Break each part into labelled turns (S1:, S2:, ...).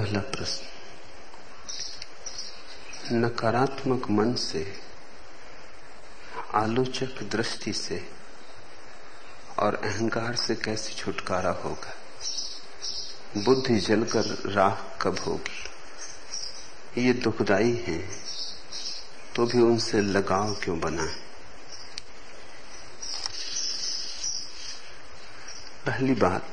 S1: पहला प्रश्न, नकारात्मक मन से, आलोचक दृष्टि से और अहंकार से कैसे छुटकारा होगा? बुद्धि जलकर राख कब होगी? ये दुखदाई हैं, तो भी उनसे लगाव क्यों बना है? पहली बात,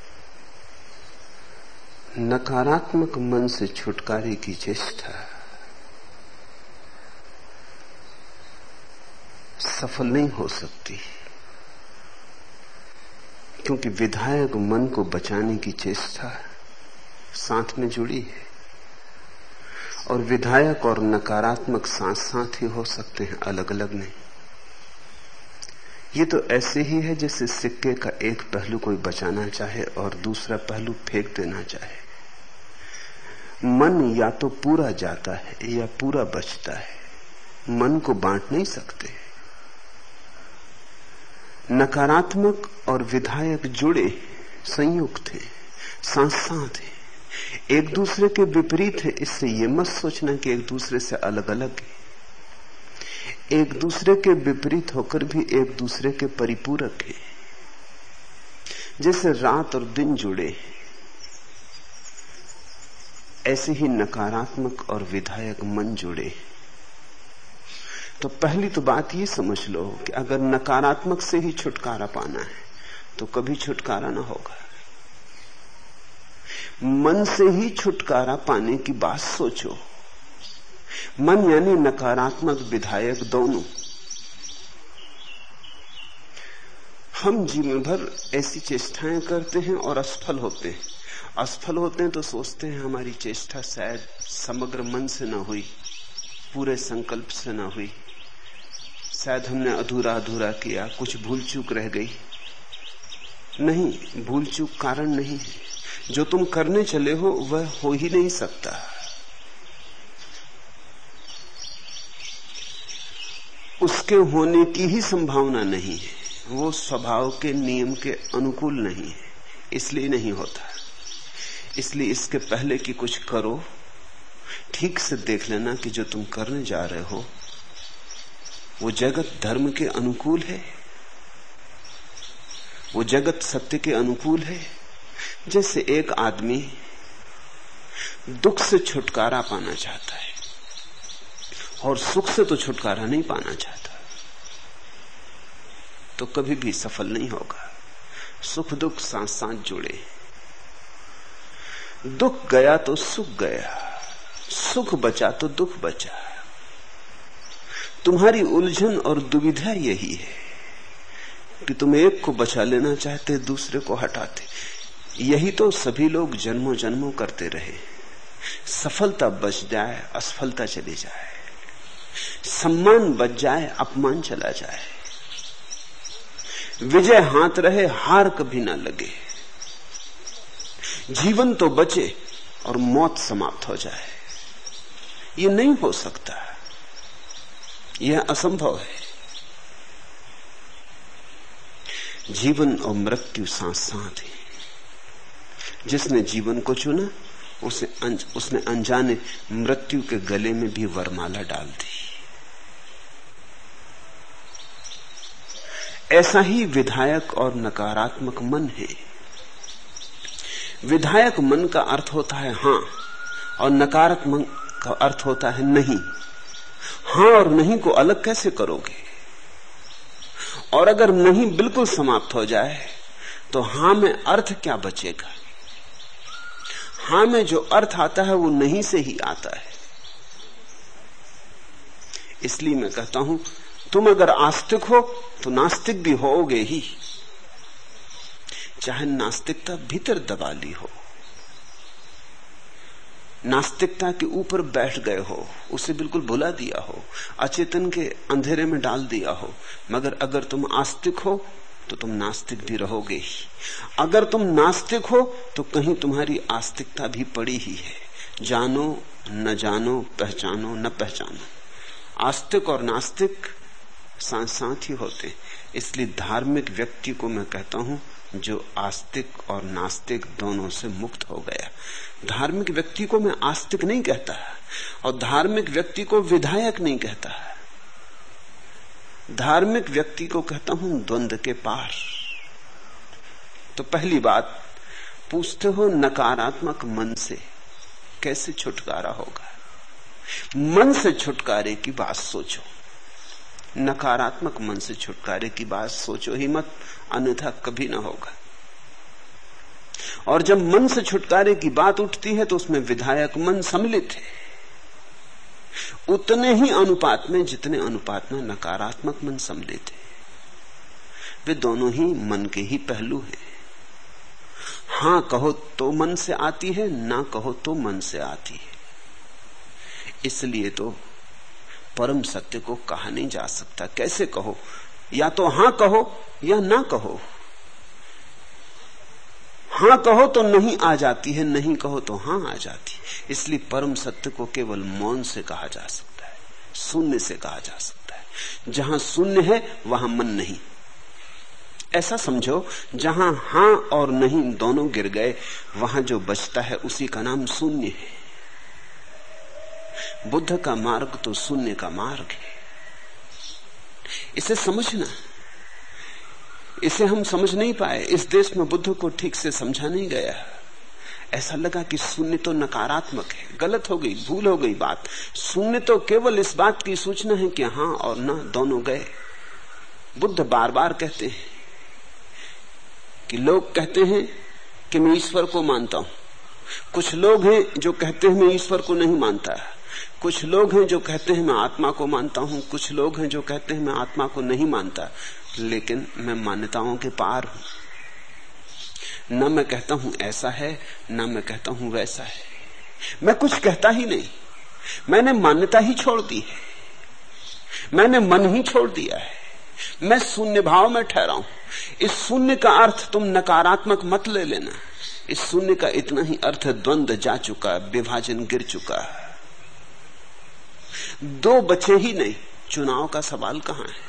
S1: नकारात्मक मन से छुटकारे की चेष्टा सफल नहीं हो सकती, क्योंकि विधायक मन को बचाने की चेष्टा साथ में जुड़ी है, और विधायक और नकारात्मक साथ साथ ही हो सकते हैं, अलग अलग नहीं। ये तो ऐसे ही है जैसे सिक्के का एक पहलू कोई बचाना चाहे और दूसरा पहलू फेंक देना चाहे। मन या तो पूरा जाता है या पूरा बचता है, मन को बांट नहीं सकते। नकारात्मक और विधायक जुड़े, संयुक्त हैं, साथ साथ हैं, एक दूसरे के विपरीत है। इससे ये मत सोचना कि एक दूसरे से अलग अलग है। एक दूसरे के विपरीत होकर भी एक दूसरे के परिपूरक है। जैसे रात और दिन जुड़े, ऐसे ही नकारात्मक और विधायक मन जुड़े। तो पहली तो बात ये समझ लो कि अगर नकारात्मक से ही छुटकारा पाना है तो कभी छुटकारा ना होगा। मन से ही छुटकारा पाने की बात सोचो। मन यानी नकारात्मक विधायक दोनों। हम जीवन भर ऐसी चेष्टाएं करते हैं और असफल होते हैं। असफल होते हैं तो सोचते हैं हमारी चेष्टा शायद समग्र मन से ना हुई, पूरे संकल्प से ना हुई, शायद हमने अधूरा अधूरा किया, कुछ भूल चूक रह गई। नहीं, भूल चूक कारण नहीं है। जो तुम करने चले हो वह हो ही नहीं सकता। उसके होने की ही संभावना नहीं है। वो स्वभाव के नियम के अनुकूल नहीं है, इसलिए नहीं होता। इसलिए इसके पहले कि कुछ करो, ठीक से देख लेना कि जो तुम करने जा रहे हो वो जगत धर्म के अनुकूल है, वो जगत सत्य के अनुकूल है। जैसे एक आदमी दुख से छुटकारा पाना चाहता है और सुख से तो छुटकारा नहीं पाना चाहता, तो कभी भी सफल नहीं होगा। सुख दुख साथ साथ जुड़े। दुख गया तो सुख गया, सुख बचा तो दुख बचा। तुम्हारी उलझन और दुविधा यही है कि तुम एक को बचा लेना चाहते, दूसरे को हटाते। यही तो सभी लोग जन्मों जन्मों करते रहे। सफलता बच जाए, असफलता चली जाए, सम्मान बच जाए, अपमान चला जाए, विजय हाथ रहे, हार कभी ना लगे। जीवन तो बचे और मौत समाप्त हो जाए। ये नहीं हो सकता, यह असंभव है। जीवन और मृत्यु साथ साथ है। जिसने जीवन को चुना उसने अनजाने मृत्यु के गले में भी वरमाला डाल दी। ऐसा ही विधायक और नकारात्मक मन है। विधायक मन का अर्थ होता है हां, और नकारात्मक का अर्थ होता है नहीं। हां और नहीं को अलग कैसे करोगे? और अगर नहीं बिल्कुल समाप्त हो जाए तो हां में अर्थ क्या बचेगा? हां में जो अर्थ आता है वो नहीं से ही आता है। इसलिए मैं कहता हूं, तुम अगर आस्तिक हो तो नास्तिक भी होगे ही, चाहे नास्तिकता भीतर दबा ली हो, नास्तिकता के ऊपर बैठ गए हो, उसे बिल्कुल भुला दिया हो, अचेतन के अंधेरे में डाल दिया हो, मगर अगर तुम आस्तिक हो तो तुम नास्तिक भी रहोगे ही। अगर तुम नास्तिक हो तो कहीं तुम्हारी आस्तिकता भी पड़ी ही है। जानो न जानो, पहचानो न पहचानो। आस्तिक और नास्तिक साथ साथ ही होते। इसलिए धार्मिक व्यक्ति को मैं कहता हूं जो आस्तिक और नास्तिक दोनों से मुक्त हो गया। धार्मिक व्यक्ति को मैं आस्तिक नहीं कहता और धार्मिक व्यक्ति को विधायक नहीं कहता। धार्मिक व्यक्ति को कहता हूं द्वंद्व के पार। तो पहली बात पूछते हो नकारात्मक मन से कैसे छुटकारा होगा। मन से छुटकारे की बात सोचो, नकारात्मक मन से छुटकारे की बात सोचो ही मत, अन्यथा कभी ना होगा। और जब मन से छुटकारे की बात उठती है तो उसमें विधायक मन सम्मिलित है, उतने ही अनुपात में जितने अनुपात में नकारात्मक मन सम्मिलित है। वे दोनों ही मन के ही पहलू हैं। हां कहो तो मन से आती है, ना कहो तो मन से आती है। इसलिए तो परम सत्य को कहा नहीं जा सकता। कैसे कहो? या तो हां कहो या ना कहो। हां कहो तो नहीं आ जाती है, नहीं कहो तो हां आ जाती है। इसलिए परम सत्य को केवल मौन से कहा जा सकता है, शून्य से कहा जा सकता है। जहां शून्य है वहां मन नहीं। ऐसा समझो जहां हां और नहीं दोनों गिर गए, वहां जो बचता है उसी का नाम शून्य है। बुद्ध का मार्ग तो शून्य का मार्ग है। इसे समझना, इसे हम समझ नहीं पाए। इस देश में बुद्ध को ठीक से समझा नहीं गया। ऐसा लगा कि शून्य तो नकारात्मक है। गलत हो गई, भूल हो गई बात। शून्य तो केवल इस बात की सूचना है कि हां और ना दोनों गए। बुद्ध बार बार कहते हैं कि लोग कहते हैं कि मैं ईश्वर को मानता हूं। कुछ लोग हैं जो कहते हैं मैं ईश्वर को नहीं मानता। कुछ लोग हैं जो कहते हैं मैं आत्मा को मानता हूं। कुछ लोग हैं जो कहते हैं मैं आत्मा को नहीं मानता। लेकिन मैं मान्यताओं के पार हूं। न मैं कहता हूं ऐसा है, न मैं कहता हूं वैसा है। मैं कुछ कहता ही नहीं। मैंने मान्यता ही छोड़ दी है, मैंने मन ही छोड़ दिया है। मैं शून्य भाव में ठहरा हूं। इस शून्य का अर्थ तुम नकारात्मक मत ले लेना। इस शून्य का इतना ही अर्थ द्वंद्व जा चुका, विभाजन गिर चुका। दो बचे ही नहीं, चुनाव का सवाल कहां है?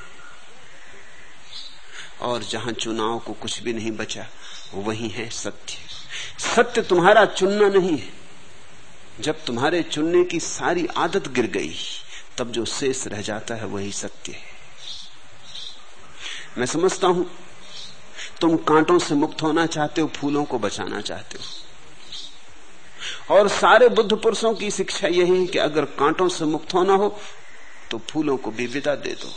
S1: और जहां चुनाव को कुछ भी नहीं बचा, वही है सत्य। सत्य तुम्हारा चुनना नहीं है। जब तुम्हारे चुनने की सारी आदत गिर गई, तब जो शेष रह जाता है वही सत्य है। मैं समझता हूं तुम कांटों से मुक्त होना चाहते हो, फूलों को बचाना चाहते हो। और सारे बुद्ध पुरुषों की शिक्षा यही है कि अगर कांटों से मुक्त होना हो तो फूलों को भी विदा दे दो।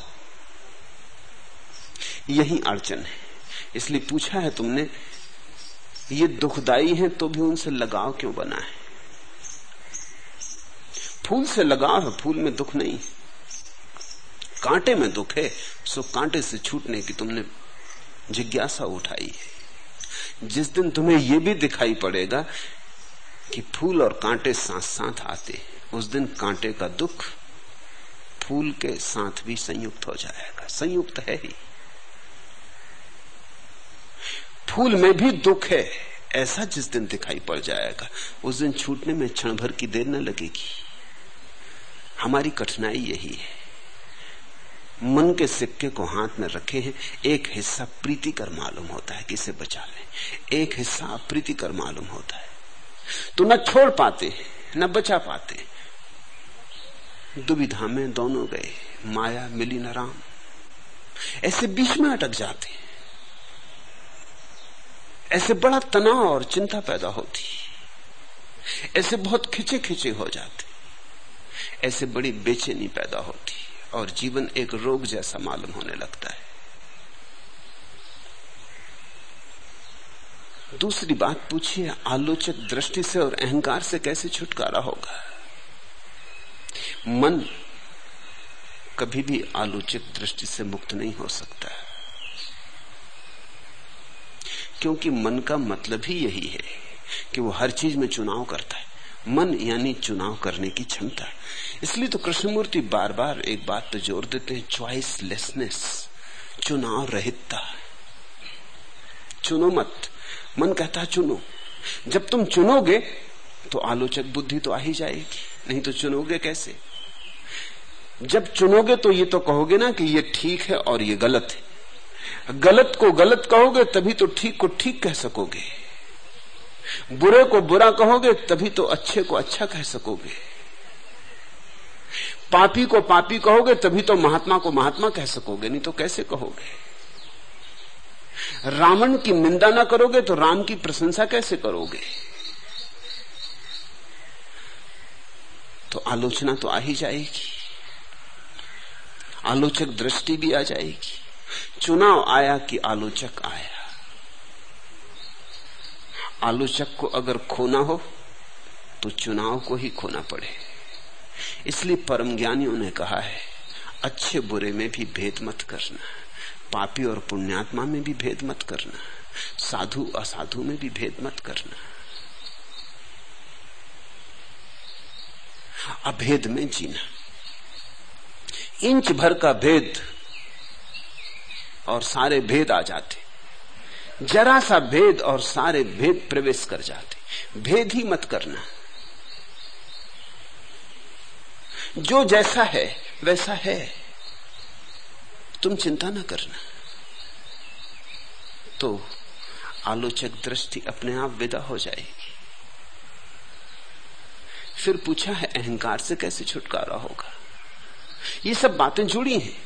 S1: यही अड़चन है। इसलिए पूछा है तुमने, ये दुखदाई है तो भी उनसे लगाव क्यों बना है? फूल से लगाव है, फूल में दुख नहीं। कांटे में दुख है, सो कांटे से छूटने की तुमने जिज्ञासा उठाई है। जिस दिन तुम्हें यह भी दिखाई पड़ेगा कि फूल और कांटे साथ साथ आते, उस दिन कांटे का दुख फूल के साथ भी संयुक्त हो जाएगा। संयुक्त है ही। फूल में भी दुख है, ऐसा जिस दिन दिखाई पड़ जाएगा, उस दिन छूटने में क्षण भर की देर न लगेगी। हमारी कठिनाई यही है। मन के सिक्के को हाथ में रखे हैं, एक हिस्सा प्रीतिकर मालूम होता है कि इसे बचा लें, एक हिस्सा अप्रीतिकर मालूम होता है, तो न छोड़ पाते न बचा पाते। दुविधा में दोनों गए, माया मिली न राम। ऐसे बीच में अटक जाते, ऐसे बड़ा तनाव और चिंता पैदा होती, ऐसे बहुत खिंचे खिंचे हो जाते, ऐसे बड़ी बेचैनी पैदा होती और जीवन एक रोग जैसा मालूम होने लगता है। दूसरी बात पूछिए, आलोचक दृष्टि से और अहंकार से कैसे छुटकारा होगा? मन कभी भी आलोचक दृष्टि से मुक्त नहीं हो सकता, क्योंकि मन का मतलब ही यही है कि वो हर चीज में चुनाव करता है। मन यानी चुनाव करने की क्षमता। इसलिए तो कृष्णमूर्ति बार बार एक बात पे जोर देते हैं, चॉइसलेसनेस, चुनाव रहितता। चुनो मत। मन कहता है चुनो। जब तुम चुनोगे तो आलोचक बुद्धि तो आ ही जाएगी, नहीं तो चुनोगे कैसे? जब चुनोगे तो ये तो कहोगे ना कि ये ठीक है और ये गलत है। गलत को गलत कहोगे तभी तो ठीक को ठीक कह सकोगे, बुरे को बुरा कहोगे तभी तो अच्छे को अच्छा कह सकोगे, पापी को पापी कहोगे तभी तो महात्मा को महात्मा कह सकोगे, नहीं तो कैसे कहोगे। रावण की निंदा ना करोगे तो राम की प्रशंसा कैसे करोगे। तो आलोचना तो आ ही जाएगी, आलोचक दृष्टि भी आ जाएगी। चुनाव आया कि आलोचक आया। आलोचक को अगर खोना हो तो चुनाव को ही खोना पड़े। इसलिए परम ज्ञानियों ने कहा है, अच्छे बुरे में भी भेद मत करना, पापी और पुण्यात्मा में भी भेद मत करना, साधु असाधु में भी भेद मत करना, अभेद में जीना। इंच भर का भेद और सारे भेद आ जाते, जरा सा भेद और सारे भेद प्रवेश कर जाते। भेद ही मत करना, जो जैसा है वैसा है, तुम चिंता न करना। तो आलोचक दृष्टि अपने आप विदा हो जाएगी। फिर पूछा है अहंकार से कैसे छुटकारा होगा। ये सब बातें जुड़ी हैं।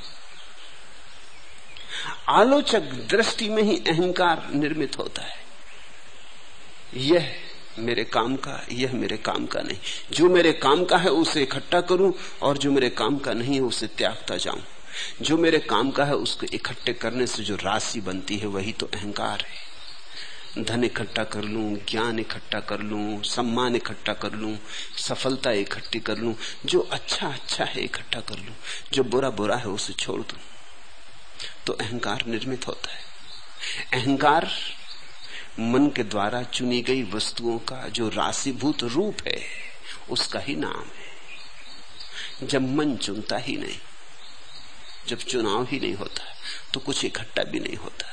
S1: आलोचक दृष्टि में ही अहंकार निर्मित होता है। यह मेरे काम का, यह मेरे काम का नहीं। जो मेरे काम का है उसे इकट्ठा करूं और जो मेरे काम का नहीं है उसे त्यागता जाऊं। जो मेरे काम का है उसको इकट्ठे करने से जो राशि बनती है वही तो अहंकार है। धन इकट्ठा कर लूं, ज्ञान इकट्ठा कर लूं, सम्मान इकट्ठा कर लूं, सफलता इकट्ठी कर लूं, जो अच्छा अच्छा है इकट्ठा कर लूं, जो बुरा बुरा है उसे छोड़ दूं, तो अहंकार निर्मित होता है। अहंकार मन के द्वारा चुनी गई वस्तुओं का जो राशिभूत रूप है उसका ही नाम है। जब मन चुनता ही नहीं, जब चुनाव ही नहीं होता तो कुछ इकट्ठा भी नहीं होता।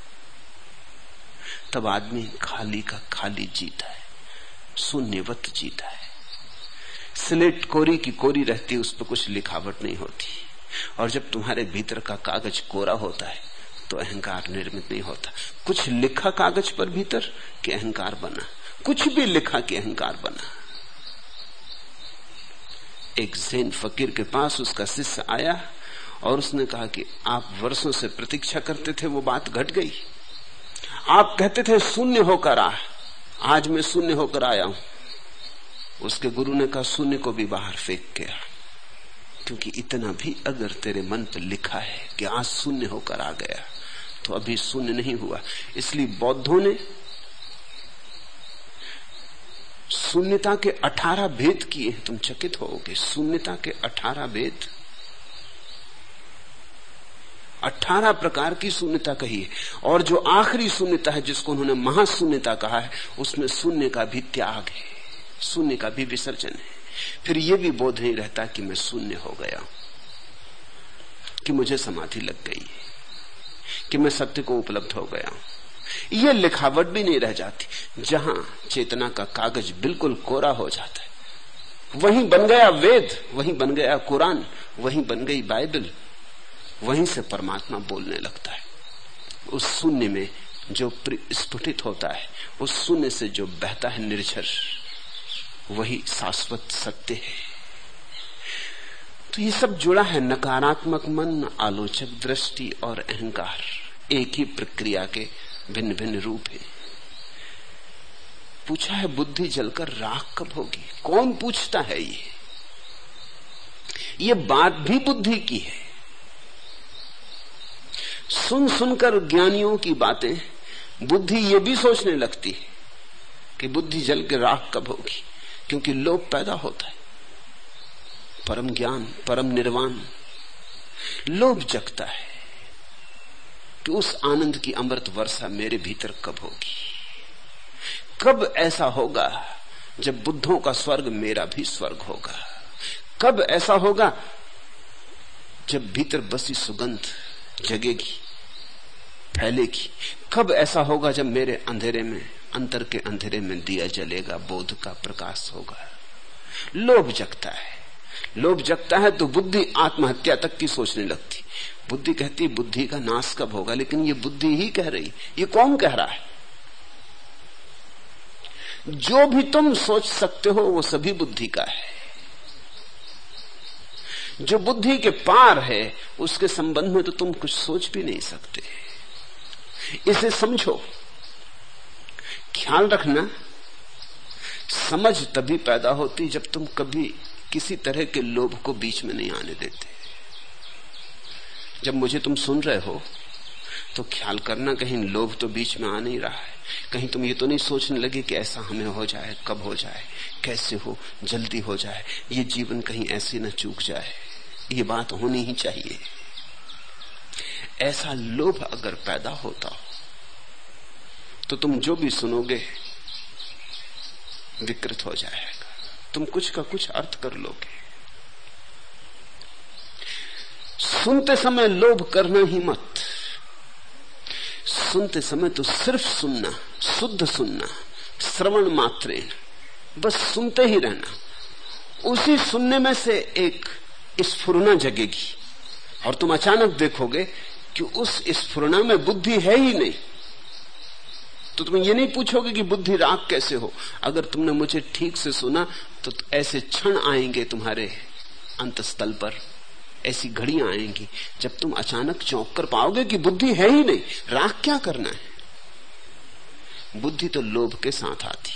S1: तब आदमी खाली का खाली जीता है, शून्यवत जीता है। स्लेट कोरी की कोरी रहती है, उस पर कुछ लिखावट नहीं होती। और जब तुम्हारे भीतर का कागज कोरा होता है तो अहंकार निर्मित नहीं होता। कुछ लिखा कागज पर भीतर कि अहंकार बना, कुछ भी लिखा कि अहंकार बना। एक ज़ैन फकीर के पास उसका शिष्य आया और उसने कहा कि आप वर्षों से प्रतीक्षा करते थे, वो बात घट गई। आप कहते थे शून्य होकर आ, आज मैं शून्य होकर आया हूं। उसके गुरु ने कहा शून्य को भी बाहर फेंक के आ, क्योंकि इतना भी अगर तेरे मन पर लिखा है कि आज शून्य होकर आ गया तो अभी शून्य नहीं हुआ। इसलिए बौद्धों ने शून्यता के 18 भेद किए। तुम चकित होगे, शून्यता के 18 भेद, 18 प्रकार की शून्यता कही है। और जो आखिरी शून्यता है जिसको उन्होंने महाशून्यता कहा है, उसमें शून्य का भी त्याग है, शून्य का भी विसर्जन है। फिर यह भी बोध नहीं रहता कि मैं शून्य हो गया, कि मुझे समाधि लग गई, कि मैं सत्य को उपलब्ध हो गया। यह लिखावट भी नहीं रह जाती। जहां चेतना का कागज बिल्कुल कोरा हो जाता है, वहीं बन गया वेद, वहीं बन गया कुरान, वहीं बन गई बाइबल, वहीं से परमात्मा बोलने लगता है। उस शून्य में जो स्फुटित होता है, उस शून्य से जो बहता है निर्झर, वही शाश्वत सत्य है। तो ये सब जुड़ा है। नकारात्मक मन, आलोचक दृष्टि और अहंकार एक ही प्रक्रिया के भिन्न भिन्न रूप है। पूछा है बुद्धि जलकर राख कब होगी। कौन पूछता है? ये बात भी बुद्धि की है। सुन सुनकर ज्ञानियों की बातें बुद्धि ये भी सोचने लगती है कि बुद्धि जल के राख कब होगी, क्योंकि लोभ पैदा होता है। परम ज्ञान, परम निर्वाण, लोभ जगता है कि उस आनंद की अमृत वर्षा मेरे भीतर कब होगी। कब ऐसा होगा जब बुद्धों का स्वर्ग मेरा भी स्वर्ग होगा। कब ऐसा होगा जब भीतर बसी सुगंध जगेगी, फैलेगी। कब ऐसा होगा जब मेरे अंधेरे में, अंतर के अंधेरे में दिया जलेगा, बोध का प्रकाश होगा। लोभ जगता है। लोभ जगता है तो बुद्धि आत्महत्या तक की सोचने लगती। बुद्धि कहती बुद्धि का नाश कब होगा, लेकिन ये बुद्धि ही कह रही। ये कौन कह रहा है? जो भी तुम सोच सकते हो वो सभी बुद्धि का है। जो बुद्धि के पार है उसके संबंध में तो तुम कुछ सोच भी नहीं सकते। इसे समझो, ख्याल रखना। समझ तभी पैदा होती जब तुम कभी किसी तरह के लोभ को बीच में नहीं आने देते। जब मुझे तुम सुन रहे हो तो ख्याल करना कहीं लोभ तो बीच में आ नहीं रहा है। कहीं तुम ये तो नहीं सोचने लगे कि ऐसा हमें हो जाए, कब हो जाए, कैसे हो, जल्दी हो जाए, ये जीवन कहीं ऐसे न चूक जाए, ये बात होनी ही चाहिए। ऐसा लोभ अगर पैदा होता हो तो तुम जो भी सुनोगे विकृत हो जाएगा। तुम कुछ का कुछ अर्थ कर लोगे। सुनते समय लोभ करना ही मत। सुनते समय तो सिर्फ सुनना, शुद्ध सुनना, श्रवण मात्रेण, बस सुनते ही रहना। उसी सुनने में से एक स्फुरना जगेगी और तुम अचानक देखोगे कि उस स्फुरना में बुद्धि है ही नहीं। तो तुम ये नहीं पूछोगे कि बुद्धि राग कैसे हो। अगर तुमने मुझे ठीक से सुना तो ऐसे क्षण आएंगे तुम्हारे अंतस्थल पर, ऐसी घड़ियां आएंगी जब तुम अचानक चौंक कर पाओगे कि बुद्धि है ही नहीं। राग क्या करना है? बुद्धि तो लोभ के साथ आती।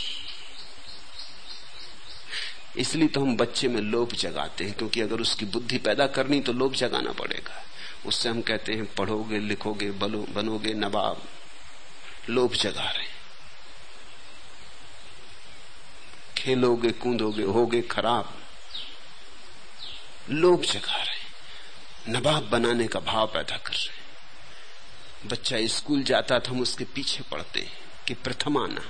S1: इसलिए तो हम बच्चे में लोभ जगाते हैं, क्योंकि अगर उसकी बुद्धि पैदा करनी तो लोभ जगाना पड़ेगा। उससे हम कहते हैं पढ़ोगे, लिखोगे, बनोगे नवाब। लोभ जगा रहे। खेलोगे, कूदोगे, होगे खराब। लोभ जगा रहे, नवाब बनाने का भाव पैदा कर रहे। बच्चा स्कूल जाता था, हम उसके पीछे पड़ते हैं कि प्रथम आना,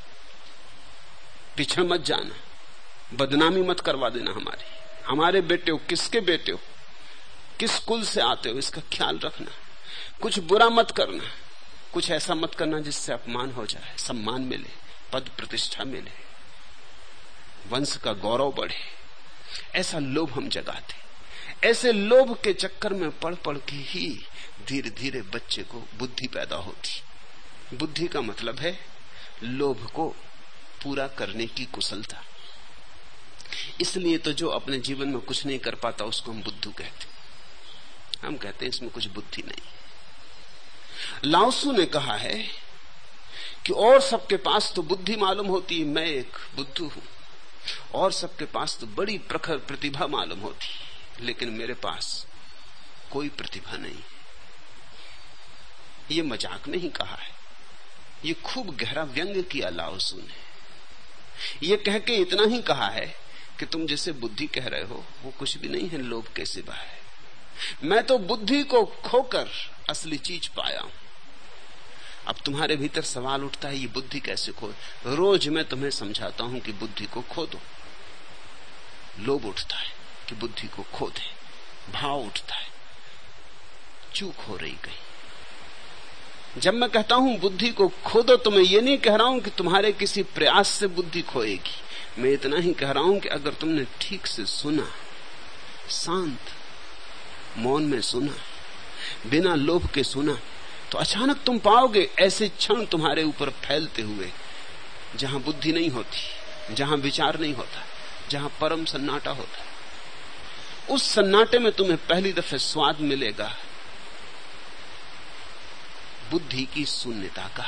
S1: पीछे मत जाना, बदनामी मत करवा देना हमारे बेटे हो, किसके बेटे हो, किस कुल से आते हो, इसका ख्याल रखना। कुछ बुरा मत करना, कुछ ऐसा मत करना जिससे अपमान हो जाए, सम्मान मिले, पद प्रतिष्ठा मिले, वंश का गौरव बढ़े। ऐसा लोभ हम जगाते। ऐसे लोभ के चक्कर में पढ़ पढ़ के ही धीरे धीरे बच्चे को बुद्धि पैदा होती। बुद्धि का मतलब है लोभ को पूरा करने की कुशलता। इसलिए तो जो अपने जीवन में कुछ नहीं कर पाता उसको हम बुद्धू कहते। हम कहते हैं इसमें कुछ बुद्धि नहीं। लाओसू ने कहा है कि और सबके पास तो बुद्धि मालूम होती है, मैं एक बुद्धू हूं। और सबके पास तो बड़ी प्रखर प्रतिभा मालूम होती, लेकिन मेरे पास कोई प्रतिभा नहीं। ये मजाक नहीं कहा है, ये खूब गहरा व्यंग्य किया लाओसू ने। ये कह के इतना ही कहा है कि तुम जिसे बुद्धि कह रहे हो वो कुछ भी नहीं है, लोभ के सिवा है। मैं तो बुद्धि को खोकर असली चीज पाया हूं। अब तुम्हारे भीतर सवाल उठता है ये बुद्धि कैसे खो। रोज मैं तुम्हें समझाता हूं कि बुद्धि को खो दो। लोभ उठता है कि बुद्धि को खो दे, भाव उठता है चूक हो रही कहीं। जब मैं कहता हूं बुद्धि को खो दो तो मैं ये नहीं कह रहा हूं कि तुम्हारे किसी प्रयास से बुद्धि खोएगी। मैं इतना ही कह रहा हूं कि अगर तुमने ठीक से सुना, शांत मौन में सुना, बिना लोभ के सुना, तो अचानक तुम पाओगे ऐसे क्षण तुम्हारे ऊपर फैलते हुए जहां बुद्धि नहीं होती, जहां विचार नहीं होता, जहां परम सन्नाटा होता है। उस सन्नाटे में तुम्हें पहली दफे स्वाद मिलेगा बुद्धि की शून्यता का।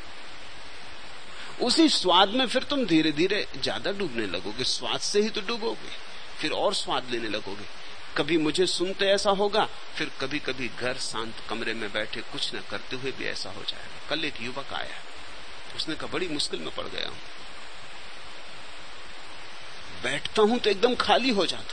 S1: उसी स्वाद में फिर तुम धीरे धीरे ज्यादा डूबने लगोगे। स्वाद से ही तो डूबोगे, फिर और स्वाद लेने लगोगे। कभी मुझे सुनते ऐसा होगा, फिर कभी कभी घर शांत कमरे में बैठे कुछ न करते हुए भी ऐसा हो जाएगा। कल एक युवक आया, उसने कहा बड़ी मुश्किल में पड़ गया हूं, बैठता हूं तो एकदम खाली हो जाता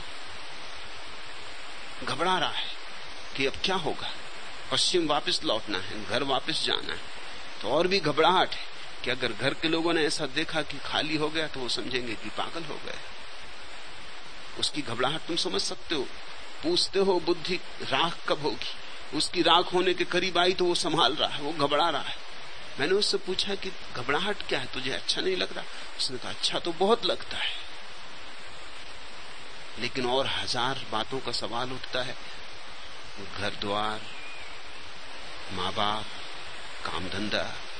S1: हूं, घबरा रहा है कि अब क्या होगा, पश्चिम वापस लौटना है, घर वापस जाना है। तो और भी घबराहट है कि अगर घर के लोगों ने ऐसा देखा कि खाली हो गया तो वो समझेंगे कि पागल हो गया। उसकी घबराहट तुम समझ सकते हो। पूछते हो बुद्धि राख कब होगी, उसकी राख होने के करीब आई तो वो संभाल रहा है, वो घबरा रहा है। मैंने उससे पूछा कि घबराहट क्या है, तुझे अच्छा नहीं लग रहा? उसने कहा अच्छा तो बहुत लगता है, लेकिन और हजार बातों का सवाल उठता है घर द्वार, माँ बाप, काम धंधा।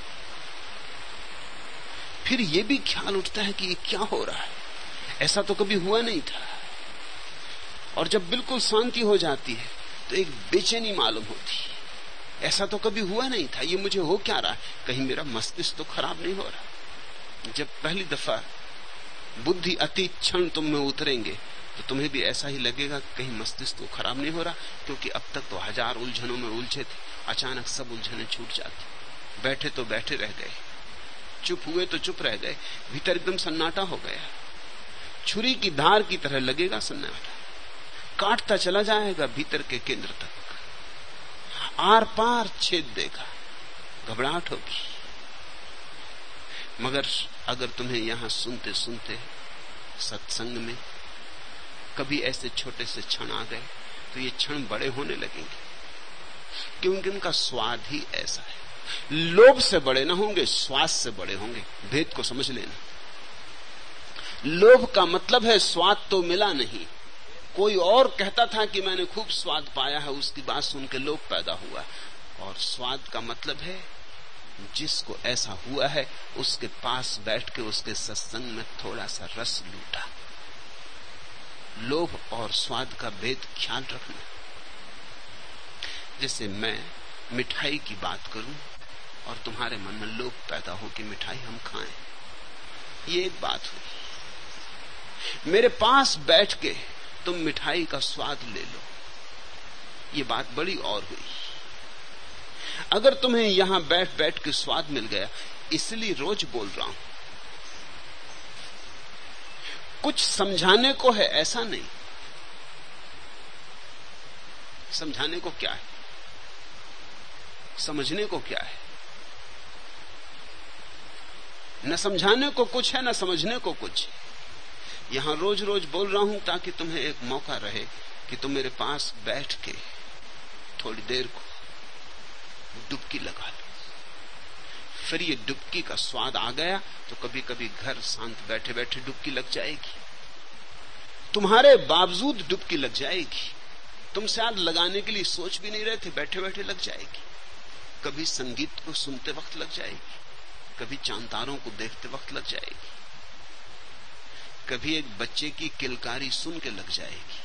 S1: फिर ये भी ख्याल उठता है कि ये क्या हो रहा है, ऐसा तो कभी हुआ नहीं था। और जब बिल्कुल शांति हो जाती है तो एक बेचैनी मालूम होती है, ऐसा तो कभी हुआ नहीं था, ये मुझे हो क्या रहा है, कहीं मेरा मस्तिष्क तो खराब नहीं हो रहा। जब पहली दफा बुद्धि अतीत क्षण तुम में उतरेंगे तो तुम्हें भी ऐसा ही लगेगा कहीं मस्तिष्क तो खराब नहीं हो रहा, क्योंकि अब तक तो हजार उलझनों में उलझे थे, अचानक सब उलझने छूट जाती। बैठे तो बैठे रह गए, चुप हुए तो चुप रह गए, भीतर एकदम सन्नाटा हो गया। छुरी की धार की तरह लगेगा सन्नाटा, काटता चला जाएगा भीतर के केंद्र तक, आर पार छेद देगा, घबराहट होगी। मगर अगर तुम्हें यहां सुनते सुनते सत्संग में कभी ऐसे छोटे से क्षण आ गए तो ये क्षण बड़े होने लगेंगे, क्योंकि उनका स्वाद ही ऐसा है। लोभ से बड़े ना होंगे, स्वाद से बड़े होंगे। भेद को समझ लेना। लोभ का मतलब है स्वाद तो मिला नहीं, कोई और कहता था कि मैंने खूब स्वाद पाया है, उसकी बात सुन के लोभ पैदा हुआ। और स्वाद का मतलब है जिसको ऐसा हुआ है उसके पास बैठ के उसके सत्संग में थोड़ा सा रस लूटा। लोभ और स्वाद का भेद ख्याल रखना। जैसे मैं मिठाई की बात करूं और तुम्हारे मन में लोभ पैदा हो कि मिठाई हम खाएं, ये एक बात हुई। मेरे पास बैठ के तुम मिठाई का स्वाद ले लो, ये बात बड़ी और हुई। अगर तुम्हें यहां बैठ बैठ के स्वाद मिल गया, इसलिए रोज बोल रहा हूं, कुछ समझाने को है ऐसा नहीं। समझाने को क्या है, समझने को क्या है। न समझाने को कुछ है, न समझने को कुछ। यहां रोज रोज बोल रहा हूं ताकि तुम्हें एक मौका रहे कि तुम मेरे पास बैठ के थोड़ी देर को डुबकी लगा लो। फिर ये डुबकी का स्वाद आ गया तो कभी कभी घर शांत बैठे बैठे डुबकी लग जाएगी, तुम्हारे बावजूद डुबकी लग जाएगी। तुम शायद लगाने के लिए सोच भी नहीं रहे थे, बैठे बैठे लग जाएगी। कभी संगीत को सुनते वक्त लग जाएगी, कभी चांतारों को देखते वक्त लग जाएगी, कभी एक बच्चे की किलकारी सुन के लग जाएगी,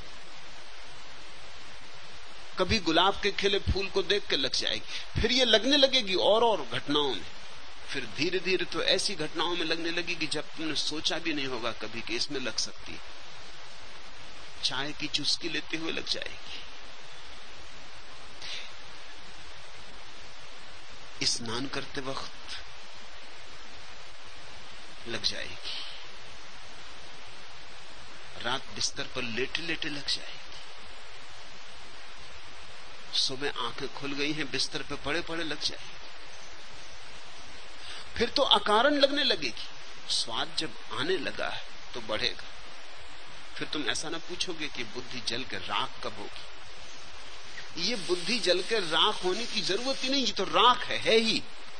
S1: कभी गुलाब के खिले फूल को देख के लग जाएगी। फिर ये लगने लगेगी और घटनाओं में। फिर धीरे धीरे तो ऐसी घटनाओं में लगने लगेगी जब तुमने सोचा भी नहीं होगा कभी कि इसमें लग सकती है। चाय की चुस्की लेते हुए लग जाएगी, स्नान करते वक्त लग जाएगी, रात बिस्तर पर लेटे लेटे लग जाएगी, सुबह आंखें खुल गई हैं बिस्तर पे पड़े पड़े लग जाएगी। फिर तो अकारण लगने लगेगी। स्वाद जब आने लगा है तो बढ़ेगा। फिर तुम ऐसा ना पूछोगे कि बुद्धि जल के राख कब होगी। ये बुद्धि जल के राख होने की जरूरत ही नहीं, ये तो राख है ही।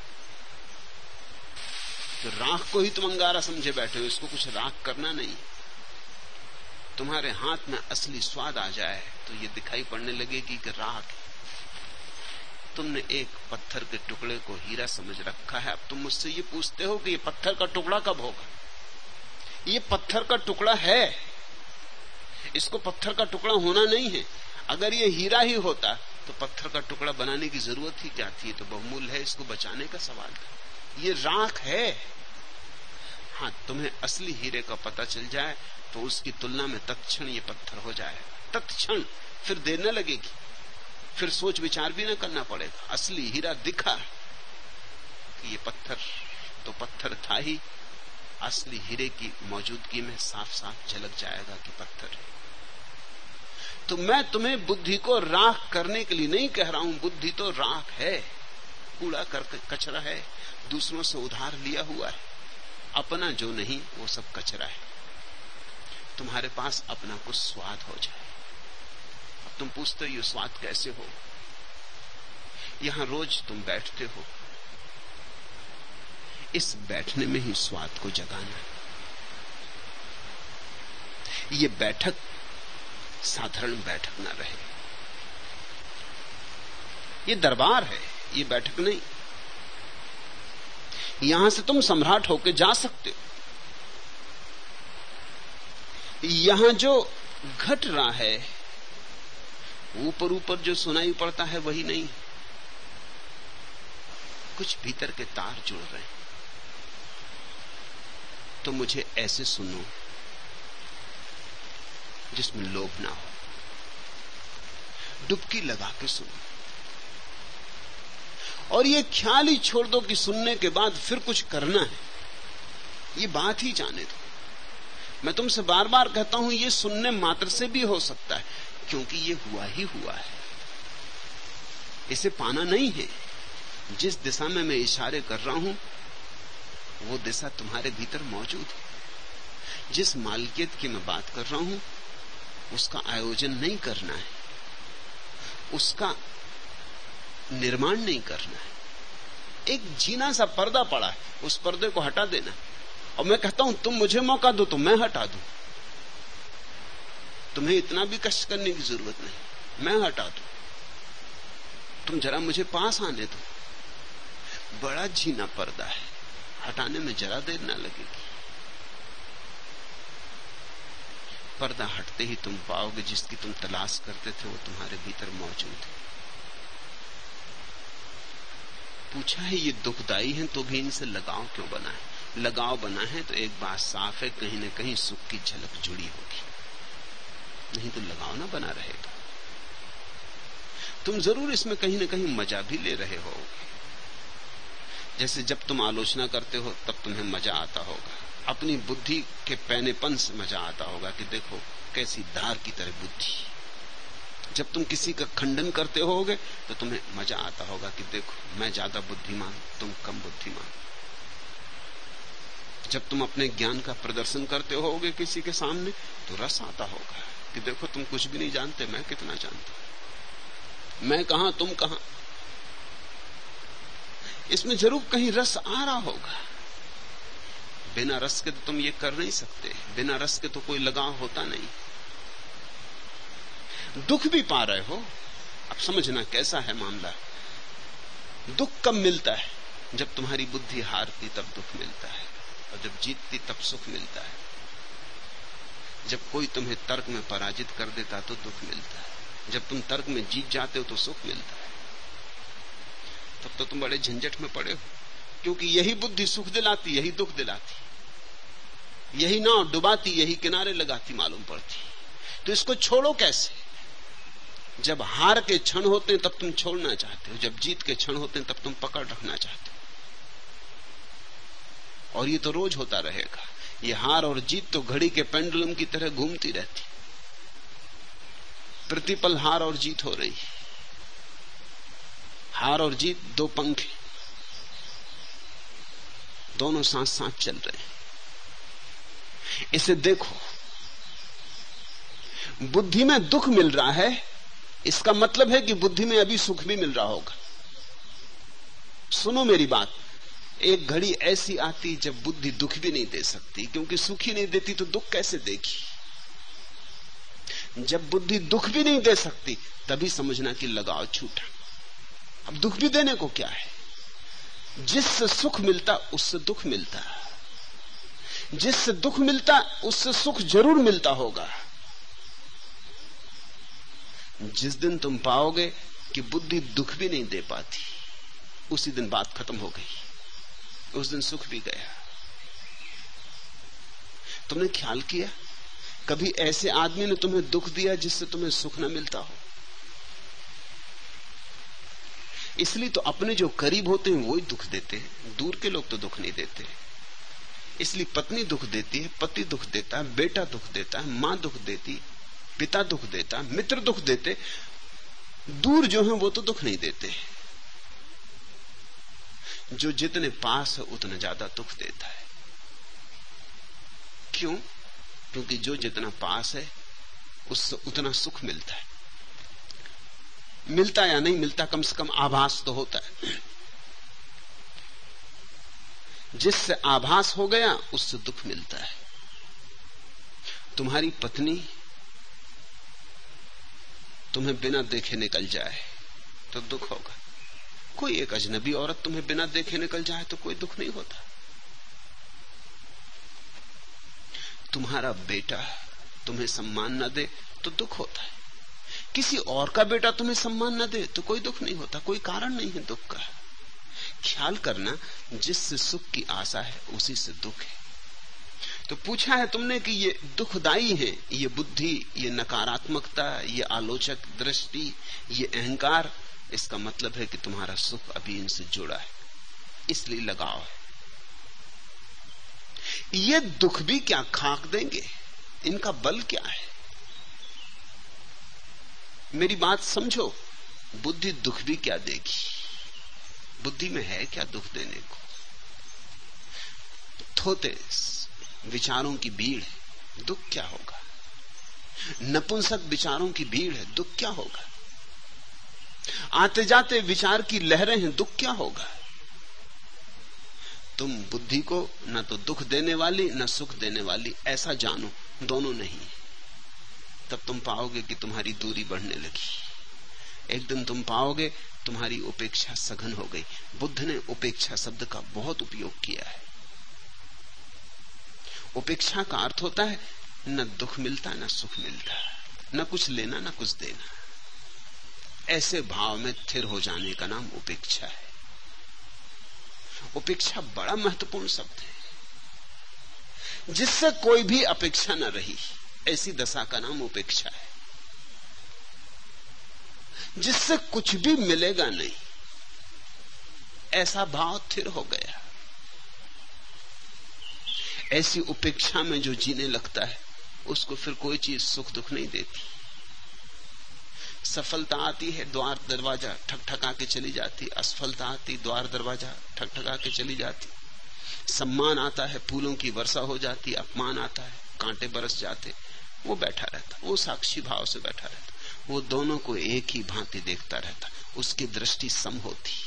S1: तो राख को ही तुम अंगारा समझे बैठे हो, इसको कुछ राख करना नहीं। तुम्हारे हाथ में असली स्वाद आ जाए तो ये दिखाई पड़ने लगेगी कि राख है। तुमने एक पत्थर के टुकड़े को हीरा समझ रखा है, अब तुम मुझसे ये पूछते हो कि ये पत्थर का टुकड़ा कब होगा। ये पत्थर का टुकड़ा है, इसको पत्थर का टुकड़ा होना नहीं है। अगर ये हीरा ही होता तो पत्थर का टुकड़ा बनाने की जरूरत ही क्या थी, तो बहुमूल्य है, इसको बचाने का सवाल था। ये राख है। हाँ, तुम्हें असली हीरे का पता चल जाए तो उसकी तुलना में तत्क्षण ये पत्थर हो जाएगा, तत्क्षण। फिर देर न लगेगी, फिर सोच विचार भी न करना पड़ेगा। असली हीरा दिखा कि ये पत्थर तो पत्थर था ही, असली हीरे की मौजूदगी में साफ साफ झलक जाएगा कि पत्थर है। तो मैं तुम्हें बुद्धि को राख करने के लिए नहीं कह रहा हूं। बुद्धि तो राख है, कूड़ा करके कचरा है, दूसरों से उधार लिया हुआ है। अपना जो नहीं वो सब कचरा है। तुम्हारे पास अपना कुछ स्वाद हो जाए। अब तुम पूछते हो ये स्वाद कैसे हो। यहां रोज तुम बैठते हो, इस बैठने में ही स्वाद को जगाना। ये बैठक साधारण बैठक ना रहे, ये दरबार है, ये बैठक नहीं। यहां से तुम सम्राट होकर जा सकते हो। यहां जो घट रहा है, ऊपर ऊपर जो सुनाई पड़ता है वही नहीं, कुछ भीतर के तार जुड़ रहे हैं। तो मुझे ऐसे सुनो जिसमें लोभ ना हो, डुबकी लगा के सुनो, और ये ख्याल ही छोड़ दो कि सुनने के बाद फिर कुछ करना है। ये बात ही जाने दो। मैं तुमसे बार बार कहता हूं, ये सुनने मात्र से भी हो सकता है, क्योंकि ये हुआ ही हुआ है, इसे पाना नहीं है। जिस दिशा में मैं इशारे कर रहा हूं वो दिशा तुम्हारे भीतर मौजूद है। जिस मालिकियत की मैं बात कर रहा हूं उसका आयोजन नहीं करना है, उसका निर्माण नहीं करना है। एक जीना सा पर्दा पड़ा है, उस पर्दे को हटा देना। और मैं कहता हूं तुम मुझे मौका दो तो मैं हटा दूं, तुम्हें इतना भी कष्ट करने की जरूरत नहीं, मैं हटा दूं। तुम जरा मुझे पास आने दो, बड़ा जीना पर्दा है, हटाने में जरा देर ना लगेगी। पर्दा हटते ही तुम पाओगे जिसकी तुम तलाश करते थे वो तुम्हारे भीतर मौजूद है। पूछा है ये दुखदाई है तो भी इनसे लगाव क्यों बना है? लगाव बना है तो एक बात साफ है, कहीं न कहीं सुख की झलक जुड़ी होगी, नहीं तो लगाव ना बना रहेगा। तुम जरूर इसमें कहीं न कहीं मजा भी ले रहे होगे। जैसे जब तुम आलोचना करते हो तब तुम्हें मजा आता होगा, अपनी बुद्धि के पैनेपन से मजा आता होगा कि देखो कैसी धार की तरह बुद्धि। जब तुम किसी का खंडन करते होगे तो तुम्हें मजा आता होगा कि देखो मैं ज्यादा बुद्धिमान, तुम कम बुद्धिमान। जब तुम अपने ज्ञान का प्रदर्शन करते होगे किसी के सामने तो रस आता होगा कि देखो तुम कुछ भी नहीं जानते, मैं कितना जानता, मैं कहां तुम कहां। इसमें जरूर कहीं रस आ रहा होगा। बिना रस के तो तुम ये कर नहीं सकते, बिना रस के तो कोई लगाव होता नहीं। दुख भी पा रहे हो, अब समझना कैसा है मामला। दुख कब मिलता है? जब तुम्हारी बुद्धि हारती तब दुख मिलता है, और जब जीतती तब सुख मिलता है। जब कोई तुम्हें तर्क में पराजित कर देता तो दुख मिलता है, जब तुम तर्क में जीत जाते हो तो सुख मिलता है। तब तो तुम बड़े झंझट में पड़े हो, क्योंकि यही बुद्धि सुख दिलाती, यही दुख दिलाती, यही नाव डुबाती, यही किनारे लगाती मालूम पड़ती। तो इसको छोड़ो कैसे? जब हार के क्षण होते हैं तब तुम छोड़ना चाहते हो, जब जीत के क्षण होते हैं तब तुम पकड़ रखना चाहते हो। और ये तो रोज होता रहेगा। ये हार और जीत तो घड़ी के पेंडुलम की तरह घूमती रहती, प्रतिपल हार और जीत हो रही। हार और जीत दो पंखे, दोनों साथ साथ चल रहे हैं। इसे देखो, बुद्धि में दुख मिल रहा है, इसका मतलब है कि बुद्धि में अभी सुख भी मिल रहा होगा। सुनो मेरी बात, एक घड़ी ऐसी आती जब बुद्धि दुख भी नहीं दे सकती, क्योंकि सुख ही नहीं देती तो दुख कैसे देगी। जब बुद्धि दुख भी नहीं दे सकती तभी समझना कि लगाव छूटा। अब दुख भी देने को क्या है? जिससे सुख मिलता उससे दुख मिलता, जिससे दुख मिलता उससे सुख जरूर मिलता होगा। जिस दिन तुम पाओगे कि बुद्धि दुख भी नहीं दे पाती, उसी दिन बात खत्म हो गई, उस दिन सुख भी गया। तुमने ख्याल किया कभी ऐसे आदमी ने तुम्हें दुख दिया जिससे तुम्हें सुख न मिलता हो? इसलिए तो अपने जो करीब होते हैं वही दुख देते हैं, दूर के लोग तो दुख नहीं देते। इसलिए पत्नी दुख देती है, पति दुख देता है, बेटा दुख देता है, मां दुख देती, पिता दुख देता, मित्र दुख देते। दूर जो है वो तो दुख नहीं देते। जो जितने पास है उतना ज्यादा दुख देता है। क्यों? क्योंकि जो जितना पास है उससे उतना सुख मिलता है। मिलता या नहीं मिलता, कम से कम आभास तो होता है। जिससे आभास हो गया उससे दुख मिलता है। तुम्हारी पत्नी तुम्हें बिना देखे निकल जाए तो दुख होगा। कोई एक अजनबी औरत तुम्हें बिना देखे निकल जाए तो कोई दुख नहीं होता। तुम्हारा बेटा तुम्हें सम्मान न दे तो दुख होता है। किसी और का बेटा तुम्हें सम्मान न दे तो कोई दुख नहीं होता, कोई कारण नहीं है दुख का। ख्याल करना, जिससे सुख की आशा है उसी से दुख है। तो पूछा है तुमने कि ये दुखदाई है, ये बुद्धि, ये नकारात्मकता, ये आलोचक दृष्टि, ये अहंकार, इसका मतलब है कि तुम्हारा सुख अभी इनसे जुड़ा है, इसलिए लगाव है। ये दुख भी क्या खाक देंगे, इनका बल क्या है? मेरी बात समझो, बुद्धि दुख भी क्या देगी? बुद्धि में है क्या दुख देने को? थोते विचारों की भीड़ है, दुख क्या होगा? नपुंसक विचारों की भीड़ है, दुख क्या होगा? आते जाते विचार की लहरें हैं, दुख क्या होगा? तुम बुद्धि को न तो दुख देने वाली न सुख देने वाली ऐसा जानो, दोनों नहीं। तब तुम पाओगे कि तुम्हारी दूरी बढ़ने लगी। एक दिन तुम पाओगे तुम्हारी उपेक्षा सघन हो गई। बुद्ध ने उपेक्षा शब्द का बहुत उपयोग किया है। उपेक्षा का अर्थ होता है न दुख मिलता न सुख मिलता, न कुछ लेना न कुछ देना। ऐसे भाव में स्थिर हो जाने का नाम उपेक्षा है। उपेक्षा बड़ा महत्वपूर्ण शब्द है, जिससे कोई भी अपेक्षा न रही, ऐसी दशा का नाम उपेक्षा है। जिससे कुछ भी मिलेगा नहीं, ऐसा भाव स्थिर हो गया। ऐसी उपेक्षा में जो जीने लगता है उसको फिर कोई चीज सुख दुख नहीं देती। सफलता आती है, द्वार दरवाजा ठकठका के चली जाती। असफलता आती, द्वार दरवाजा ठकठका के चली जाती। सम्मान आता है, फूलों की वर्षा हो जाती। अपमान आता है, कांटे बरस जाते। वो बैठा रहता, वो साक्षी भाव से बैठा रहता, वो दोनों को एक ही भांति देखता रहता। उसकी दृष्टि सम होती।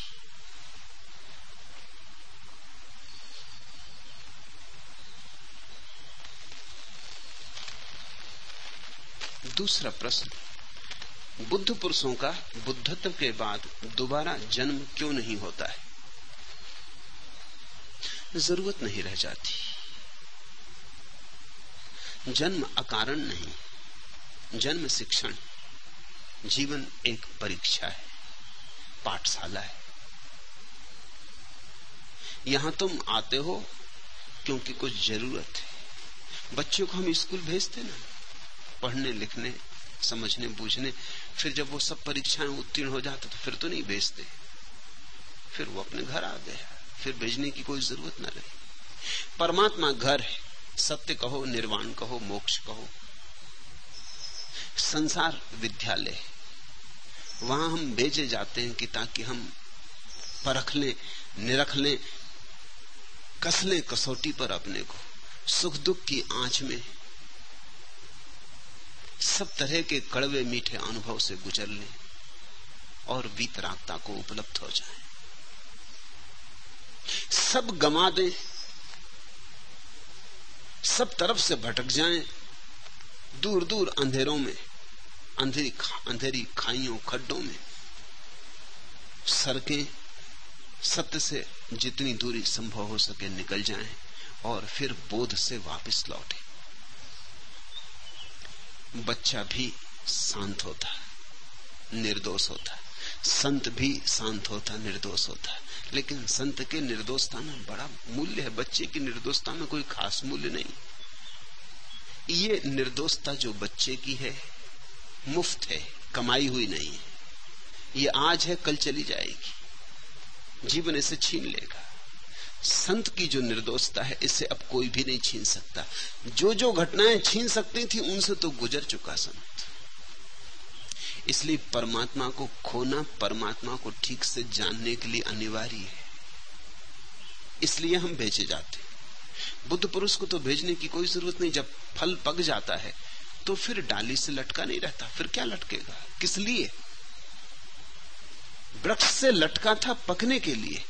S1: दूसरा प्रश्न, बुद्ध पुरुषों का बुद्धत्व के बाद दोबारा जन्म क्यों नहीं होता है? जरूरत नहीं रह जाती। जन्म अकारण नहीं, जन्म शिक्षण। जीवन एक परीक्षा है, पाठशाला है। यहां तुम आते हो क्योंकि कुछ जरूरत है। बच्चों को हम स्कूल भेजते ना, पढ़ने लिखने समझने बूझने, फिर जब वो सब परीक्षाएं उत्तीर्ण हो जाते तो फिर तो नहीं भेजते, फिर वो अपने घर आ गया, फिर भेजने की कोई जरूरत न रही। परमात्मा घर है, सत्य कहो, निर्वाण कहो, मोक्ष कहो। संसार विद्यालय है, वहां हम भेजे जाते हैं कि ताकि हम परख लें, निरख लें, कस लें कसौटी पर अपने को, सुख दुख की आंच में सब तरह के कड़वे मीठे अनुभव से गुजर लें और वीतरागता को उपलब्ध हो जाए। सब गमा दें, सब तरफ से भटक जाएं, दूर दूर अंधेरों में, अंधेरी खाइयों खड्डों में सरकें, सत्य से जितनी दूरी संभव हो सके निकल जाएं और फिर बोध से वापस लौटें। बच्चा भी शांत होता, निर्दोष होता, संत भी शांत होता, निर्दोष होता। लेकिन संत के निर्दोषता में बड़ा मूल्य है, बच्चे की निर्दोषता में कोई खास मूल्य नहीं। ये निर्दोषता जो बच्चे की है मुफ्त है, कमाई हुई नहीं है। ये आज है, कल चली जाएगी, जीवन इसे छीन लेगा। संत की जो निर्दोषता है, इसे अब कोई भी नहीं छीन सकता। जो जो घटनाएं छीन सकती थी उनसे तो गुजर चुका संत। इसलिए परमात्मा को खोना परमात्मा को ठीक से जानने के लिए अनिवार्य है। इसलिए हम भेजे जाते। बुद्ध पुरुष को तो भेजने की कोई जरूरत नहीं। जब फल पक जाता है तो फिर डाली से लटका नहीं रहता, फिर क्या लटकेगा, किस लिए? वृक्ष से लटका था पकने के लिए।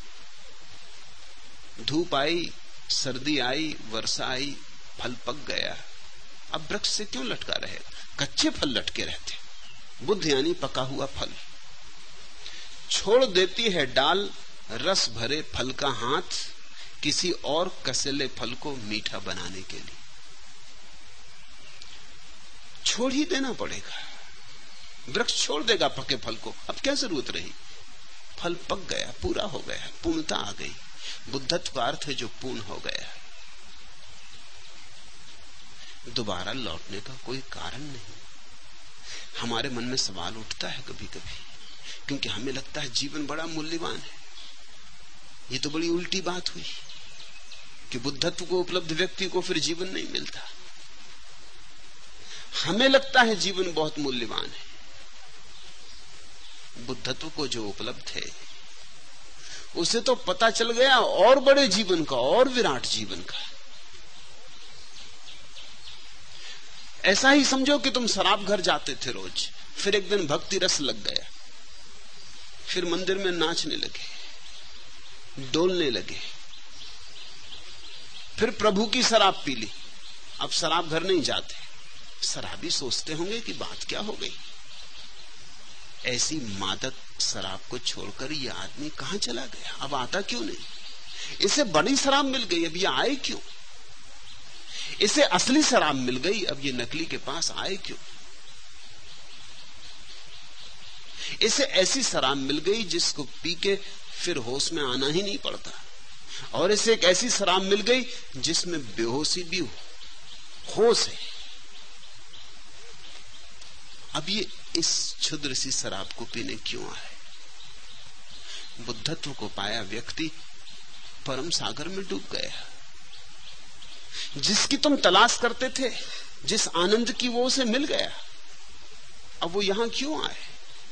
S1: धूप आई, सर्दी आई, वर्षा आई, फल पक गया। अब वृक्ष से क्यों लटका रहेगा? कच्चे फल लटके रहते। बुद्ध यानी पका हुआ फल। छोड़ देती है डाल रस भरे फल का हाथ, किसी और कसेले फल को मीठा बनाने के लिए। छोड़ ही देना पड़ेगा। वृक्ष छोड़ देगा पके फल को, अब क्या जरूरत रही? फल पक गया, पूरा हो गया, पूर्णता आ गई। बुद्धत्व का अर्थ है जो पूर्ण हो गया, दोबारा लौटने का कोई कारण नहीं। हमारे मन में सवाल उठता है कभी कभी, क्योंकि हमें लगता है जीवन बड़ा मूल्यवान है। ये तो बड़ी उल्टी बात हुई कि बुद्धत्व को उपलब्ध व्यक्ति को फिर जीवन नहीं मिलता। हमें लगता है जीवन बहुत मूल्यवान है। बुद्धत्व को जो उपलब्ध है उसे तो पता चल गया और बड़े जीवन का, और विराट जीवन का। ऐसा ही समझो कि तुम शराब घर जाते थे रोज, फिर एक दिन भक्ति रस लग गया, फिर मंदिर में नाचने लगे, डोलने लगे, फिर प्रभु की शराब पी ली। अब शराब घर नहीं जाते। शराबी सोचते होंगे कि बात क्या हो गई, ऐसी मादक शराब को छोड़कर ये आदमी कहां चला गया, अब आता क्यों नहीं? इसे बड़ी शराब मिल गई, अब ये आए क्यों? इसे असली शराब मिल गई, अब ये नकली के पास आए क्यों? इसे ऐसी शराब मिल गई जिसको पी के फिर होश में आना ही नहीं पड़ता, और इसे एक ऐसी शराब मिल गई जिसमें बेहोशी भी होश है। अब ये इस क्षुद्र सी शराब को पीने क्यों आए? बुद्धत्व को पाया व्यक्ति परम सागर में डूब गया। जिसकी तुम तलाश करते थे, जिस आनंद की वो उसे मिल गया, अब वो यहां क्यों आए?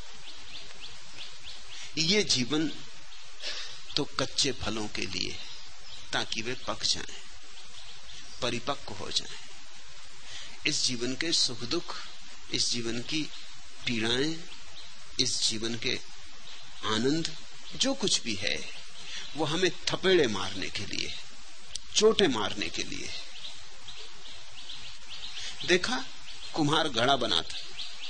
S1: ये जीवन तो कच्चे फलों के लिए, ताकि वे पक जाएं, परिपक्व हो जाएं। इस जीवन के सुख दुख, इस जीवन की पीड़ाएं, इस जीवन के आनंद, जो कुछ भी है, वो हमें थपेड़े मारने के लिए, चोटें मारने के लिए। देखा, कुम्हार घड़ा बनाता,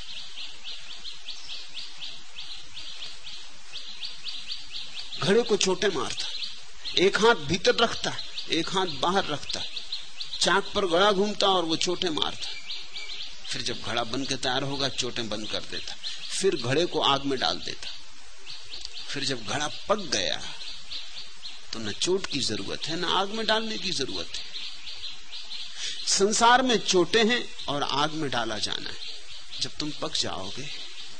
S1: घड़े को चोटें मारता, एक हाथ भीतर रखता, एक हाथ बाहर रखता, चाक पर घड़ा घूमता और वो चोटें मारता। फिर जब घड़ा बन के तैयार होगा, चोटें बंद कर देता, फिर घड़े को आग में डाल देता। फिर जब घड़ा पक गया तो न चोट की जरूरत है, न आग में डालने की जरूरत है। संसार में चोटें हैं और आग में डाला जाना है। जब तुम पक जाओगे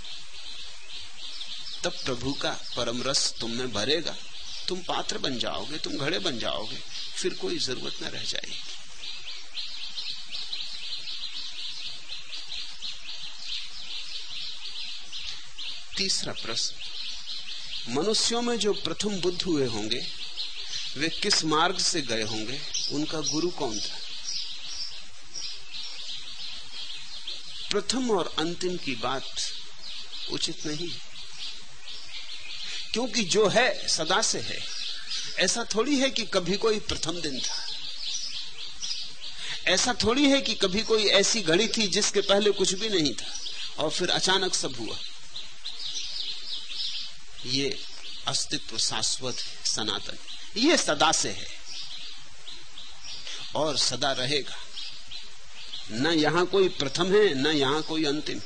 S1: तब प्रभु का परम रस तुम में भरेगा, तुम पात्र बन जाओगे, तुम घड़े बन जाओगे, फिर कोई जरूरत न रह जाएगी। तीसरा प्रश्न, मनुष्यों में जो प्रथम बुद्ध हुए होंगे वे किस मार्ग से गए होंगे, उनका गुरु कौन था? प्रथम और अंतिम की बात उचित नहीं, क्योंकि जो है सदा से है। ऐसा थोड़ी है कि कभी कोई प्रथम दिन था, ऐसा थोड़ी है कि कभी कोई ऐसी घड़ी थी जिसके पहले कुछ भी नहीं था और फिर अचानक सब हुआ। ये अस्तित्व शाश्वत है, सनातन, ये सदा से है और सदा रहेगा। न यहां कोई प्रथम है, न यहां कोई अंतिम।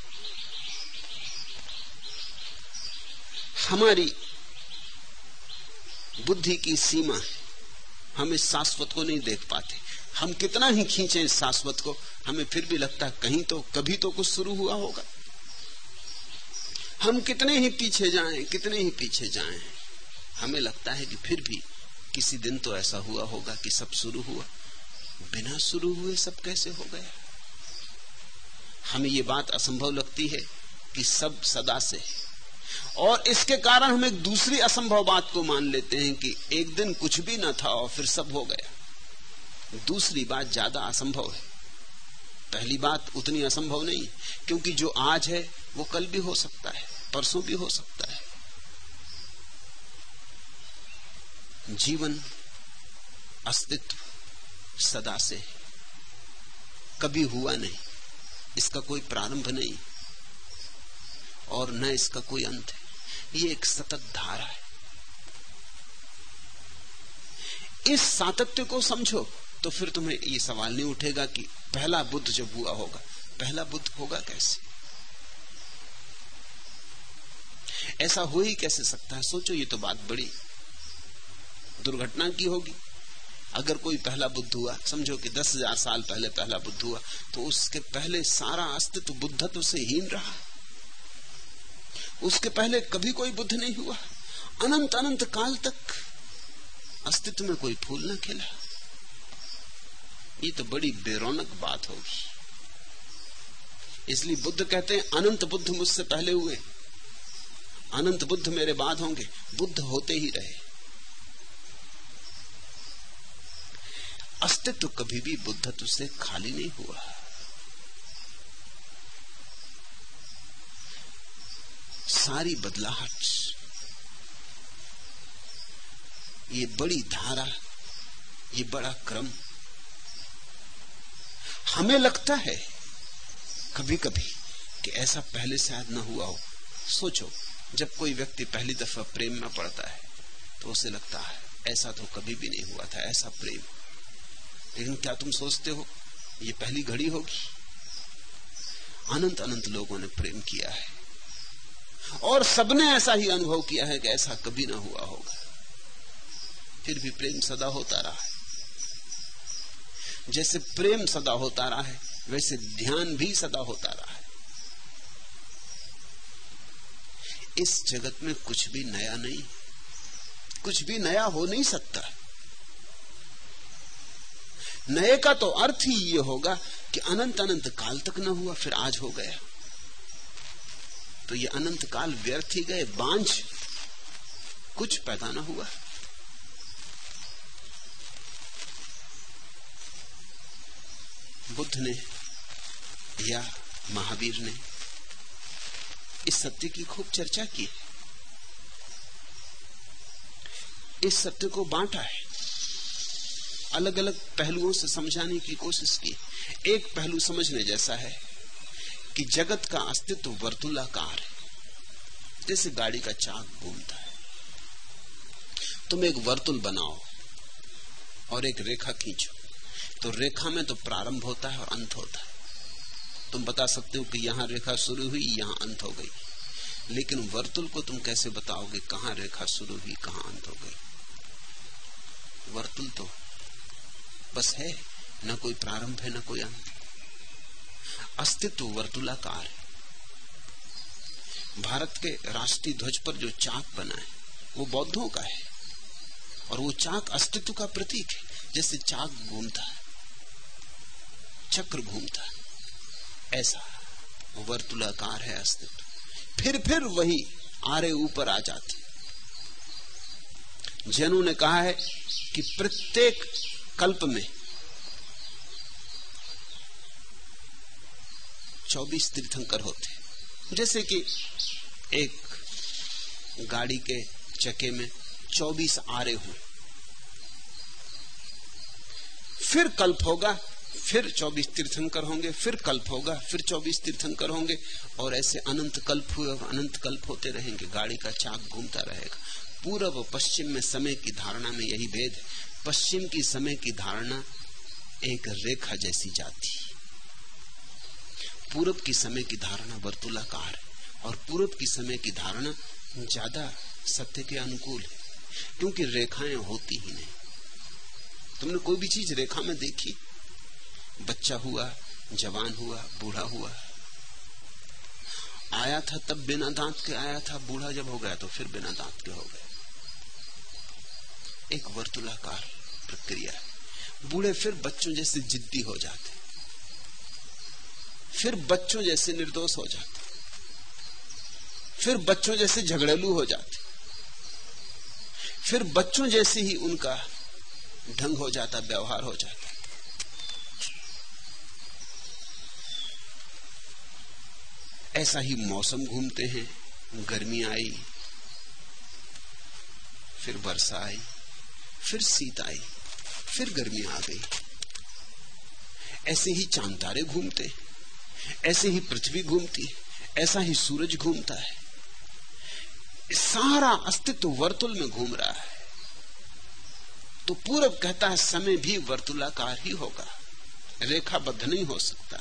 S1: हमारी बुद्धि की सीमा है, हम इस शाश्वत को नहीं देख पाते। हम कितना ही खींचे इस शाश्वत को, हमें फिर भी लगता है कहीं तो, कभी तो कुछ शुरू हुआ होगा। हम कितने ही पीछे जाएं, कितने ही पीछे जाएं, हमें लगता है कि फिर भी किसी दिन तो ऐसा हुआ होगा कि सब शुरू हुआ। बिना शुरू हुए सब कैसे हो गया? हमें ये बात असंभव लगती है कि सब सदा से है, और इसके कारण हम एक दूसरी असंभव बात को मान लेते हैं कि एक दिन कुछ भी न था और फिर सब हो गया। दूसरी बात ज्यादा असंभव है, पहली बात उतनी असंभव नहीं, क्योंकि जो आज है वो कल भी हो सकता है, परसों भी हो सकता है। जीवन, अस्तित्व सदा से है, कभी हुआ नहीं, इसका कोई प्रारंभ नहीं और न इसका कोई अंत है। ये एक सतत धारा है। इस सातत्य को समझो तो फिर तुम्हें ये सवाल नहीं उठेगा कि पहला बुद्ध जब हुआ होगा, पहला बुद्ध होगा कैसे, ऐसा हो ही कैसे सकता है। सोचो, ये तो बात बड़ी दुर्घटना की होगी। अगर कोई पहला बुद्ध हुआ, समझो कि 10,000 साल पहले पहला बुद्ध हुआ, तो उसके पहले सारा अस्तित्व बुद्धत्व से हीन रहा। उसके पहले कभी कोई बुद्ध नहीं हुआ। अनंत अनंत काल तक अस्तित्व में कोई फूल न खिला। ये तो बड़ी बेरौनक बात होगी। इसलिए बुद्ध कहते हैं अनंत बुद्ध मुझसे पहले हुए, अनंत बुद्ध मेरे बाद होंगे। बुद्ध होते ही रहे। अस्तित्व कभी भी बुद्धत्व से खाली नहीं हुआ। सारी बदलाहट, ये बड़ी धारा, ये बड़ा क्रम, हमें लगता है कभी कभी कि ऐसा पहले शायद न हुआ हो। सोचो, जब कोई व्यक्ति पहली दफा प्रेम में पड़ता है तो उसे लगता है ऐसा तो कभी भी नहीं हुआ था, ऐसा प्रेम। लेकिन क्या तुम सोचते हो ये पहली घड़ी होगी? अनंत अनंत लोगों ने प्रेम किया है और सबने ऐसा ही अनुभव किया है कि ऐसा कभी ना हुआ होगा। फिर भी प्रेम सदा होता रहा है। जैसे प्रेम सदा होता रहा है, वैसे ध्यान भी सदा होता रहा है। इस जगत में कुछ भी नया नहीं, कुछ भी नया हो नहीं सकता। नए का तो अर्थ ही ये होगा कि अनंत अनंत काल तक न हुआ, फिर आज हो गया। तो ये अनंत काल व्यर्थ ही गए, बांझ, कुछ पैदा न हुआ। बुद्ध ने या महावीर ने इस सत्य की खूब चर्चा की, इस सत्य को बांटा है, अलग अलग पहलुओं से समझाने की कोशिश की। एक पहलू समझने जैसा है कि जगत का अस्तित्व वर्तुलाकार है, जैसे गाड़ी का चाक घूमता है। तुम एक वर्तुल बनाओ और एक रेखा खींचो, तो रेखा में तो प्रारंभ होता है और अंत होता है। तुम बता सकते हो कि यहां रेखा शुरू हुई, यहां अंत हो गई, लेकिन वर्तुल को तुम कैसे बताओगे कहां रेखा शुरू हुई, कहां अंत हो गई? वर्तुल तो बस है, न कोई प्रारंभ है न कोई अंत। अस्तित्व वर्तुलाकार है। भारत के राष्ट्रीय ध्वज पर जो चाक बना है वो बौद्धों का है, और वो चाक अस्तित्व का प्रतीक है। जैसे चाक घूमता है, चक्र घूमता है, ऐसा वर्तुलाकार है अस्तित्व। फिर वही आरे ऊपर आ जाती। जैनों ने कहा है कि प्रत्येक कल्प में 24 तीर्थंकर होते। जैसे कि एक गाड़ी के चक्के में 24 आरे हुए, फिर कल्प होगा, फिर 24 तीर्थंकर होंगे, फिर कल्प होगा, फिर 24 तीर्थंकर होंगे, और ऐसे अनंत कल्प हुए और अनंत कल्प होते रहेंगे। गाड़ी का चाक घूमता रहेगा। पूर्व और पश्चिम में समय की धारणा में यही भेद है। पश्चिम की समय की धारणा एक रेखा जैसी जाती, पूरब की समय की धारणा वर्तुलाकार है, और पूरब की समय की धारणा ज्यादा सत्य के अनुकूल है, क्योंकि रेखाएं होती ही नहीं। तुमने कोई भी चीज रेखा में देखी? बच्चा हुआ, जवान हुआ, बूढ़ा हुआ, आया था तब बिना दांत के आया था, बूढ़ा जब हो गया तो फिर बिना दांत के हो गया। एक वर्तुलाकार प्रक्रिया है। बूढ़े फिर बच्चों जैसे जिद्दी हो जाते, फिर बच्चों जैसे निर्दोष हो जाते, फिर बच्चों जैसे झगड़ेलू हो जाते, फिर बच्चों जैसे ही उनका ढंग हो जाता, व्यवहार हो जाता। ऐसा ही मौसम घूमते हैं। गर्मी आई, फिर वर्षा आई, फिर शीत आई, फिर गर्मी आ गई। ऐसे ही चांद तारे घूमते, ऐसे ही पृथ्वी घूमती, ऐसा ही सूरज घूमता है। सारा अस्तित्व वर्तुल में घूम रहा है। तो पूरब कहता है समय भी वर्तुलाकार ही होगा, रेखाबद्ध नहीं हो सकता।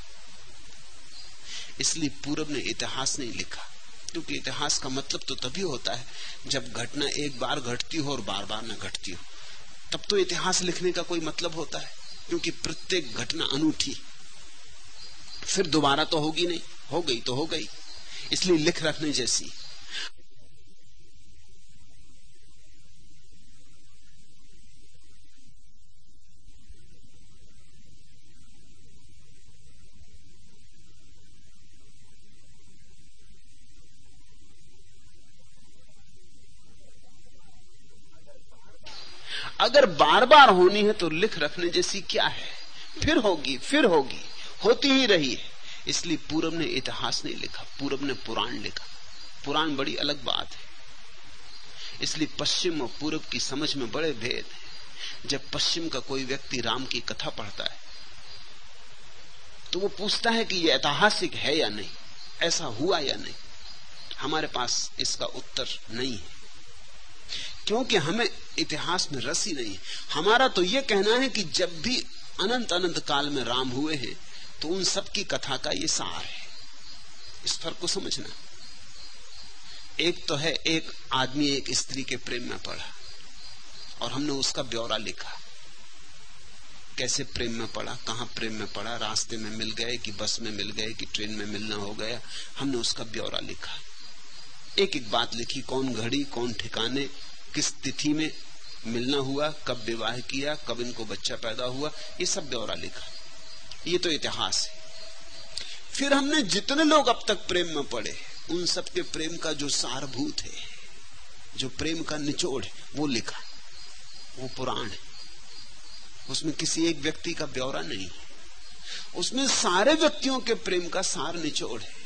S1: इसलिए पूरब ने इतिहास नहीं लिखा, क्योंकि इतिहास का मतलब तो तभी होता है जब घटना एक बार घटती हो और बार बार न घटती हो, तब तो इतिहास लिखने का कोई मतलब होता है। क्योंकि प्रत्येक घटना अनूठी, फिर दोबारा तो होगी नहीं, हो गई तो हो गई, इसलिए लिख रखने जैसी। अगर बार बार होनी है तो लिख रखने जैसी क्या है? फिर होगी, फिर होगी, होती ही रही है। इसलिए पूरब ने इतिहास नहीं लिखा, पूरब ने पुराण लिखा। पुराण बड़ी अलग बात है। इसलिए पश्चिम और पूरब की समझ में बड़े भेद है। जब पश्चिम का कोई व्यक्ति राम की कथा पढ़ता है तो वो पूछता है कि यह ऐतिहासिक है या नहीं, ऐसा हुआ या नहीं। हमारे पास इसका उत्तर नहीं है, क्योंकि हमें इतिहास में रस ही नहीं है। हमारा तो यह कहना है कि जब भी अनंत अनंत काल में राम हुए हैं तो उन सब की कथा का ये सार है। इस फर्क को समझना। एक तो है एक आदमी एक स्त्री के प्रेम में पड़ा और हमने उसका ब्यौरा लिखा, कैसे प्रेम में पड़ा, कहां प्रेम में पड़ा, रास्ते में मिल गए कि बस में मिल गए कि ट्रेन में मिलना हो गया, हमने उसका ब्यौरा लिखा। एक एक बात लिखी, कौन घड़ी, कौन ठिकाने, किस तिथि में मिलना हुआ, कब विवाह किया, कब इनको बच्चा पैदा हुआ, ये सब ब्यौरा लिखा। ये तो इतिहास है। फिर हमने जितने लोग अब तक प्रेम में पड़े उन सब के प्रेम का जो सारभूत है, जो प्रेम का निचोड़ है, वो लिखा। वो पुराण है। उसमें किसी एक व्यक्ति का ब्यौरा नहीं है, उसमें सारे व्यक्तियों के प्रेम का सार निचोड़ है।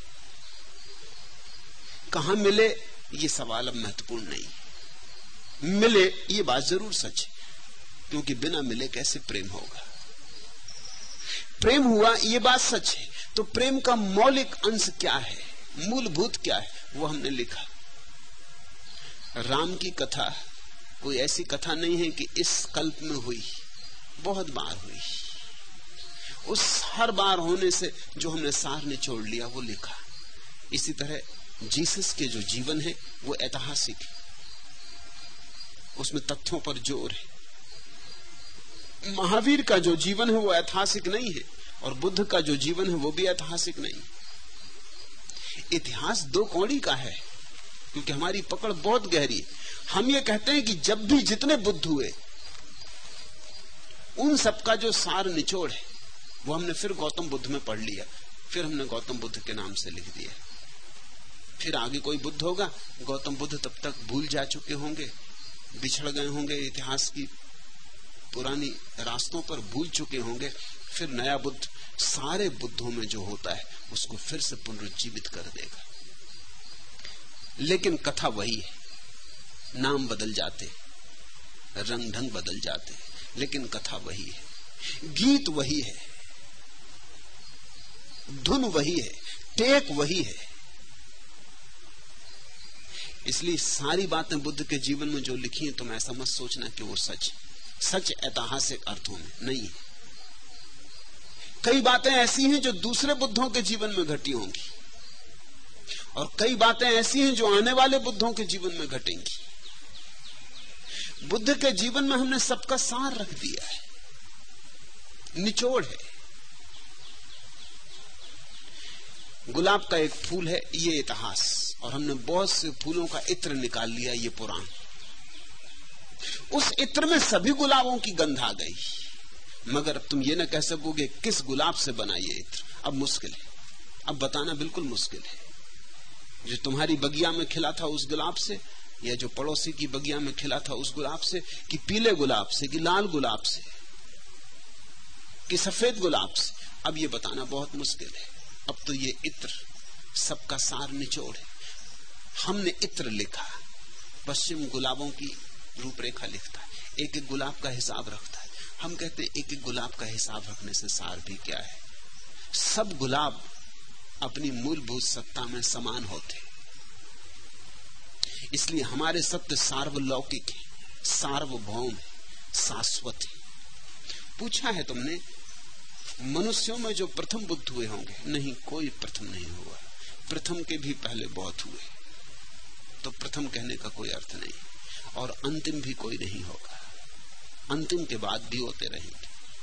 S1: कहां मिले ये सवाल अब महत्वपूर्ण नहीं है। मिले ये बात जरूर सच है, क्योंकि बिना मिले कैसे प्रेम होगा। प्रेम हुआ ये बात सच है। तो प्रेम का मौलिक अंश क्या है, मूलभूत क्या है, वो हमने लिखा। राम की कथा कोई ऐसी कथा नहीं है कि इस कल्प में हुई, बहुत बार हुई। उस हर बार होने से जो हमने सार निचोड़ लिया वो लिखा। इसी तरह जीसस के जो जीवन है वो ऐतिहासिक है, उसमें तथ्यों पर जोर है। महावीर का जो जीवन है वो ऐतिहासिक नहीं है, और बुद्ध का जो जीवन है वो भी ऐतिहासिक नहीं। इतिहास दो कौड़ी का है, क्योंकि हमारी पकड़ बहुत गहरी है। हम ये कहते हैं कि जब भी जितने बुद्ध हुए उन सबका जो सार निचोड़ है वो हमने फिर गौतम बुद्ध में पढ़ लिया, फिर हमने गौतम बुद्ध के नाम से लिख दिया। फिर आगे कोई बुद्ध होगा, गौतम बुद्ध तब तक भूल जा चुके होंगे, बिछड़ गए होंगे, इतिहास की पुरानी रास्तों पर भूल चुके होंगे। फिर नया बुद्ध सारे बुद्धों में जो होता है उसको फिर से पुनरुज्जीवित कर देगा। लेकिन कथा वही है, नाम बदल जाते, रंग ढंग बदल जाते, लेकिन कथा वही है, गीत वही है, धुन वही है, टेक वही है। इसलिए सारी बातें बुद्ध के जीवन में जो लिखी हैं तुम ऐसा मत सोचना कि वो सच सच ऐतिहासिक अर्थों में नहीं है। कई बातें ऐसी हैं जो दूसरे बुद्धों के जीवन में घटी होंगी, और कई बातें ऐसी हैं जो आने वाले बुद्धों के जीवन में घटेंगी। बुद्ध के जीवन में हमने सबका सार रख दिया है, निचोड़ है। गुलाब का एक फूल है ये इतिहास, और हमने बहुत से फूलों का इत्र निकाल लिया ये पुराण। उस इत्र में सभी गुलाबों की गंध आ गई, मगर अब तुम ये ना कह सकोगे किस गुलाब से बना ये इत्र। अब मुश्किल है, अब बताना बिल्कुल मुश्किल है। जो तुम्हारी बगिया में खिला था उस गुलाब से, या जो पड़ोसी की बगिया में खिला था उस गुलाब से, कि पीले गुलाब से, कि लाल गुलाब से, कि सफेद गुलाब से, अब ये बताना बहुत मुश्किल है। अब तो ये इत्र सबका सार निचोड़ है। हमने इत्र लिखा, पश्चिम गुलाबों की रूपरेखा लिखता है, एक एक गुलाब का हिसाब रखता है। हम कहते हैं एक एक गुलाब का हिसाब रखने से सार भी क्या है। सब गुलाब अपनी मूलभूत सत्ता में समान होते, इसलिए हमारे सत्य सार्वलौकिक है, सार्वभौम है, शाश्वत है। पूछा है तुमने मनुष्यों में जो प्रथम बुद्ध हुए होंगे? नहीं, कोई प्रथम नहीं हुआ। प्रथम के भी पहले बहुत हुए, तो प्रथम कहने का कोई अर्थ नहीं, और अंतिम भी कोई नहीं होगा। अंतिम के बाद भी होते रहेंगे।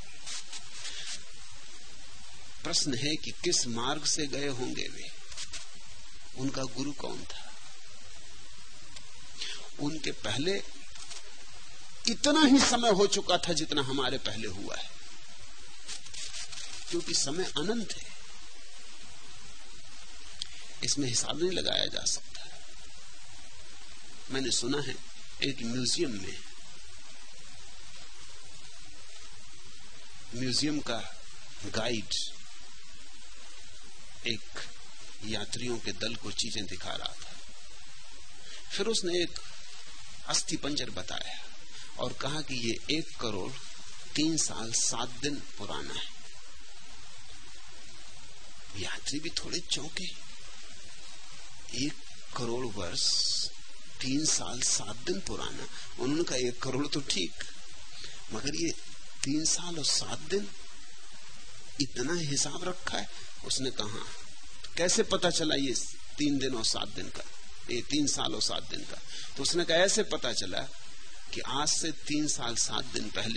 S1: प्रश्न है कि किस मार्ग से गए होंगे वे, उनका गुरु कौन था? उनके पहले इतना ही समय हो चुका था जितना हमारे पहले हुआ है, क्योंकि समय अनंत है, इसमें हिसाब नहीं लगाया जा सकता। मैंने सुना है एक म्यूजियम का गाइड एक यात्रियों के दल को चीजें दिखा रहा था। फिर उसने एक अस्थि पंजर बताया और कहा कि ये 1 करोड़ 3 साल 7 दिन पुराना है। यात्री भी थोड़े चौंके। 1 करोड़ वर्ष 3 साल 7 दिन पुराना। उन्होंने कहा 1 करोड़ तो ठीक, मगर ये 3 साल और 7 दिन, इतना हिसाब रखा है? उसने कहा कैसे पता चला ये 3 दिन और 7 दिन का, ये 3 साल और 7 दिन का? तो उसने कहा ऐसे पता चला कि आज से 3 साल 7 दिन पहले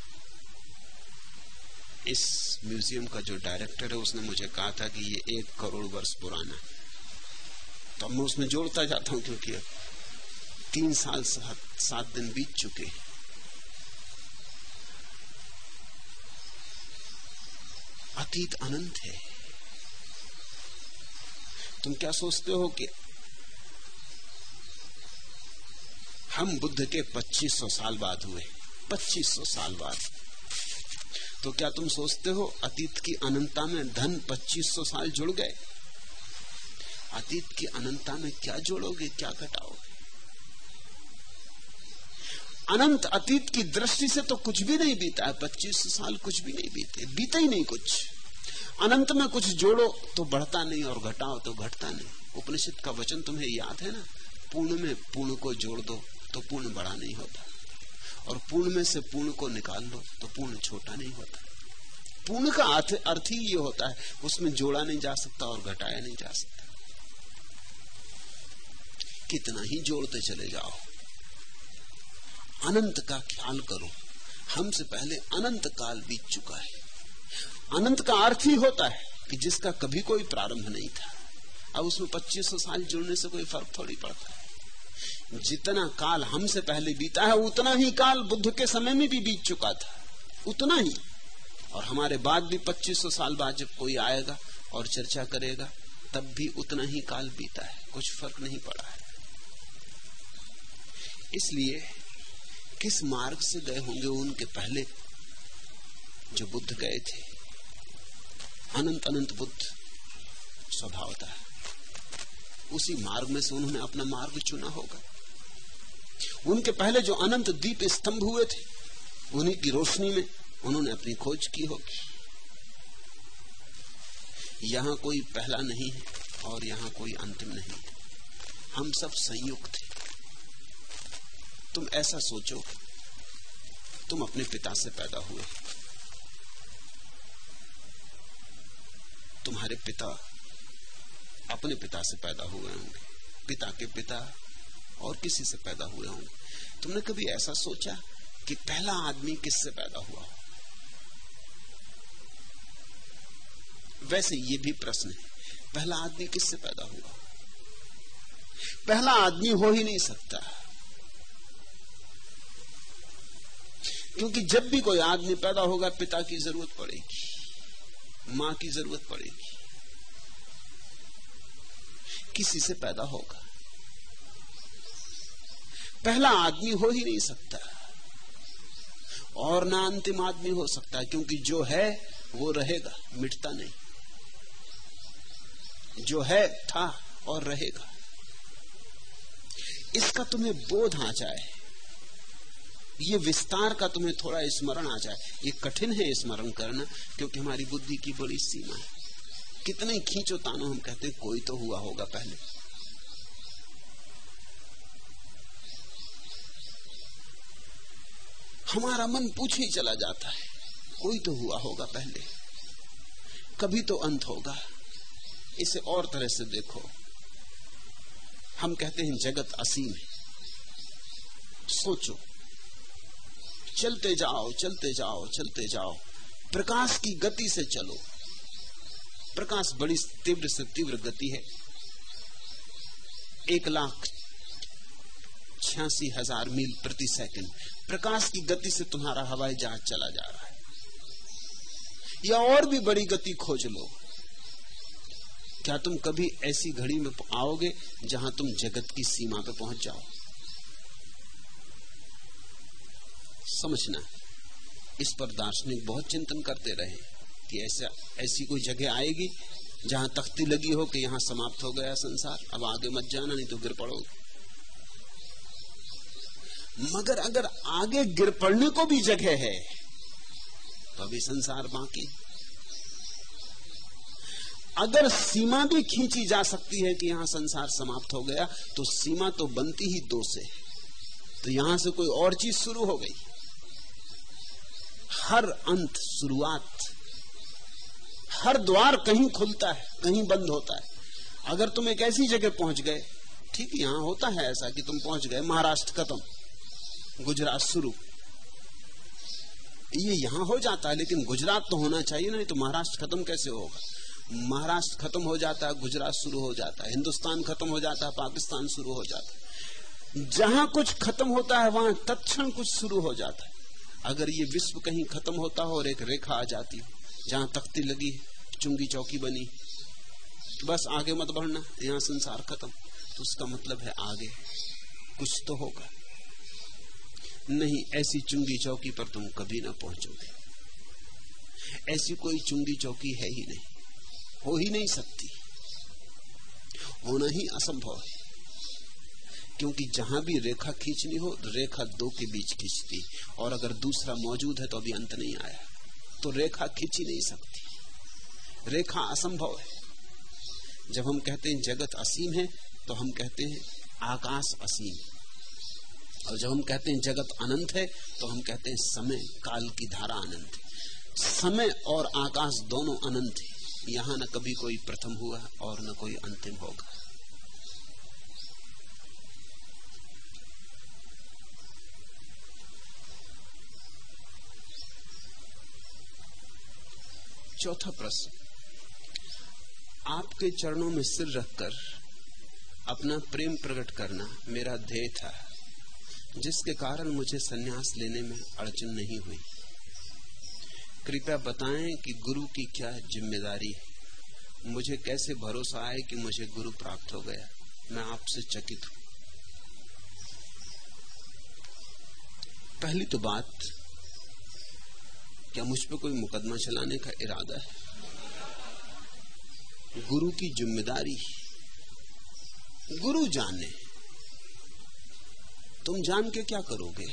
S1: इस म्यूजियम का जो डायरेक्टर है उसने मुझे कहा था कि ये 1 करोड़ वर्ष पुराना है। तो मैं उसमें जोड़ता जाता हूं, क्योंकि 3 साल 7 दिन बीत चुके। अतीत अनंत है। तुम क्या सोचते हो कि हम बुद्ध के 2500 साल बाद हुए? 2500 साल बाद। तो क्या तुम सोचते हो अतीत की अनंतता में धन 2500 साल जुड़ गए? अतीत की अनंतता में क्या जोड़ोगे, क्या घटाओगे? अनंत अतीत की दृष्टि से तो कुछ भी नहीं बीता है। 2500 साल कुछ भी नहीं बीते, बीता ही नहीं कुछ। अनंत में कुछ जोड़ो तो बढ़ता नहीं, और घटाओ तो घटता नहीं। उपनिषद का वचन तुम्हें याद है ना, पूर्ण में पूर्ण को जोड़ दो तो पूर्ण बड़ा नहीं होता, और पूर्ण में से पूर्ण को निकाल लो तो पूर्ण छोटा नहीं होता। पूर्ण का अर्थ ही ये होता है, उसमें जोड़ा नहीं जा सकता और घटाया नहीं जा सकता। कितना ही जोड़ते चले जाओ, अनंत का ख्याल करो। हमसे पहले अनंत काल बीत चुका है। अनंत का अर्थ ही होता है कि जिसका कभी कोई प्रारंभ नहीं था। अब उसमें 2500 साल जुड़ने से कोई फर्क थोड़ी पड़ता है। जितना काल हमसे पहले बीता है उतना ही काल बुद्ध के समय में भी बीत चुका था, उतना ही। और हमारे बाद भी 2500 साल बाद जब कोई आएगा और चर्चा करेगा तब भी उतना ही काल बीता है, कुछ फर्क नहीं पड़ा है। इसलिए किस मार्ग से गए होंगे उनके पहले जो बुद्ध गए थे? अनंत अनंत बुद्ध स्वभावतः उसी मार्ग में से उन्होंने अपना मार्ग चुना होगा। उनके पहले जो अनंत दीप स्तंभ हुए थे उन्हीं की रोशनी में उन्होंने अपनी खोज की होगी। यहां कोई पहला नहीं है और यहां कोई अंतिम नहीं है, हम सब संयुक्त हैं। तुम ऐसा सोचो, तुम अपने पिता से पैदा हुए, तुम्हारे पिता अपने पिता से पैदा हुए होंगे, पिता के पिता और किसी से पैदा हुए होंगे। तुमने कभी ऐसा सोचा कि पहला आदमी किससे पैदा हुआ? वैसे ये भी प्रश्न है, पहला आदमी किससे पैदा हुआ? पहला आदमी हो ही नहीं सकता, क्योंकि जब भी कोई आदमी पैदा होगा पिता की जरूरत पड़ेगी, मां की जरूरत पड़ेगी, किसी से पैदा होगा। पहला आदमी हो ही नहीं सकता और ना अंतिम आदमी हो सकता, क्योंकि जो है वो रहेगा, मिटता नहीं। जो है था और रहेगा। इसका तुम्हें बोध आ जाए, ये विस्तार का तुम्हें थोड़ा स्मरण आ जाए। ये कठिन है स्मरण करना, क्योंकि हमारी बुद्धि की बड़ी सीमा है। कितने खींचो तानो हम कहते हैं कोई तो हुआ होगा पहले। हमारा मन पूछे ही चला जाता है, कोई तो हुआ होगा पहले, कभी तो अंत होगा। इसे और तरह से देखो, हम कहते हैं जगत असीम है। सोचो, चलते जाओ चलते जाओ चलते जाओ, प्रकाश की गति से चलो। प्रकाश बड़ी तीव्र से तीव्र गति है, 1,86,000 मील प्रति सेकंड प्रकाश की गति से तुम्हारा हवाई जहाज चला जा रहा है। या और भी बड़ी गति खोज लो। क्या तुम कभी ऐसी घड़ी में आओगे जहां तुम जगत की सीमा पे पहुंच जाओ? समझना, इस पर दार्शनिक बहुत चिंतन करते रहे कि ऐसी कोई जगह आएगी जहां तख्ती लगी हो कि यहां समाप्त हो गया संसार, अब आगे मत जाना नहीं तो गिर पड़ोगे। मगर अगर आगे गिर पड़ने को भी जगह है तो अभी संसार बाकी। अगर सीमा भी खींची जा सकती है कि यहां संसार समाप्त हो गया, तो सीमा तो बनती ही दो से, तो यहां से कोई और चीज शुरू हो गई। हर अंत शुरुआत, हर द्वार कहीं खुलता है कहीं बंद होता है। अगर तुम एक ऐसी जगह पहुंच गए, ठीक है, यहां होता है ऐसा कि तुम पहुंच गए, महाराष्ट्र खत्म, गुजरात शुरू, ये यहां हो जाता है, लेकिन गुजरात तो होना चाहिए, नहीं तो महाराष्ट्र खत्म कैसे होगा? महाराष्ट्र खत्म हो जाता है, गुजरात शुरू हो जाता है, हिंदुस्तान खत्म हो जाता है, पाकिस्तान शुरू हो जाता है। जहां कुछ खत्म होता है वहां तत्क्षण कुछ शुरू हो जाता है। अगर ये विश्व कहीं खत्म होता हो और एक रेखा आ जाती हो जहां तख्ती लगी, चुंगी चौकी बनी, बस आगे मत बढ़ना, यहां संसार खत्म, तो उसका मतलब है आगे कुछ तो होगा। नहीं, ऐसी चुंगी चौकी पर तुम कभी ना पहुंचोगे। ऐसी कोई चुंगी चौकी है ही नहीं, हो ही नहीं सकती, होना ही असंभव है। क्योंकि जहां भी रेखा खींचनी हो, रेखा दो के बीच खींचती, और अगर दूसरा मौजूद है तो अभी अंत नहीं आया, तो रेखा खींची नहीं सकती, रेखा असंभव है। जब हम कहते हैं जगत असीम है, तो हम कहते हैं आकाश असीम, और जब हम कहते हैं जगत अनंत है, तो हम कहते हैं समय काल की धारा अनंत है। समय और आकाश दोनों अनंत है, यहां न कभी कोई प्रथम हुआ और न कोई अंतिम होगा। चौथा प्रश्न, आपके चरणों में सिर रखकर अपना प्रेम प्रकट करना मेरा ध्येय था, जिसके कारण मुझे संन्यास लेने में अड़चन नहीं हुई। कृपया बताएं कि गुरु की क्या जिम्मेदारी है, मुझे कैसे भरोसा आए कि मुझे गुरु प्राप्त हो गया, मैं आपसे चकित हूं। पहली तो बात, क्या मुझ पे कोई मुकदमा चलाने का इरादा है? गुरु की जिम्मेदारी, गुरु जाने, तुम जान के क्या करोगे?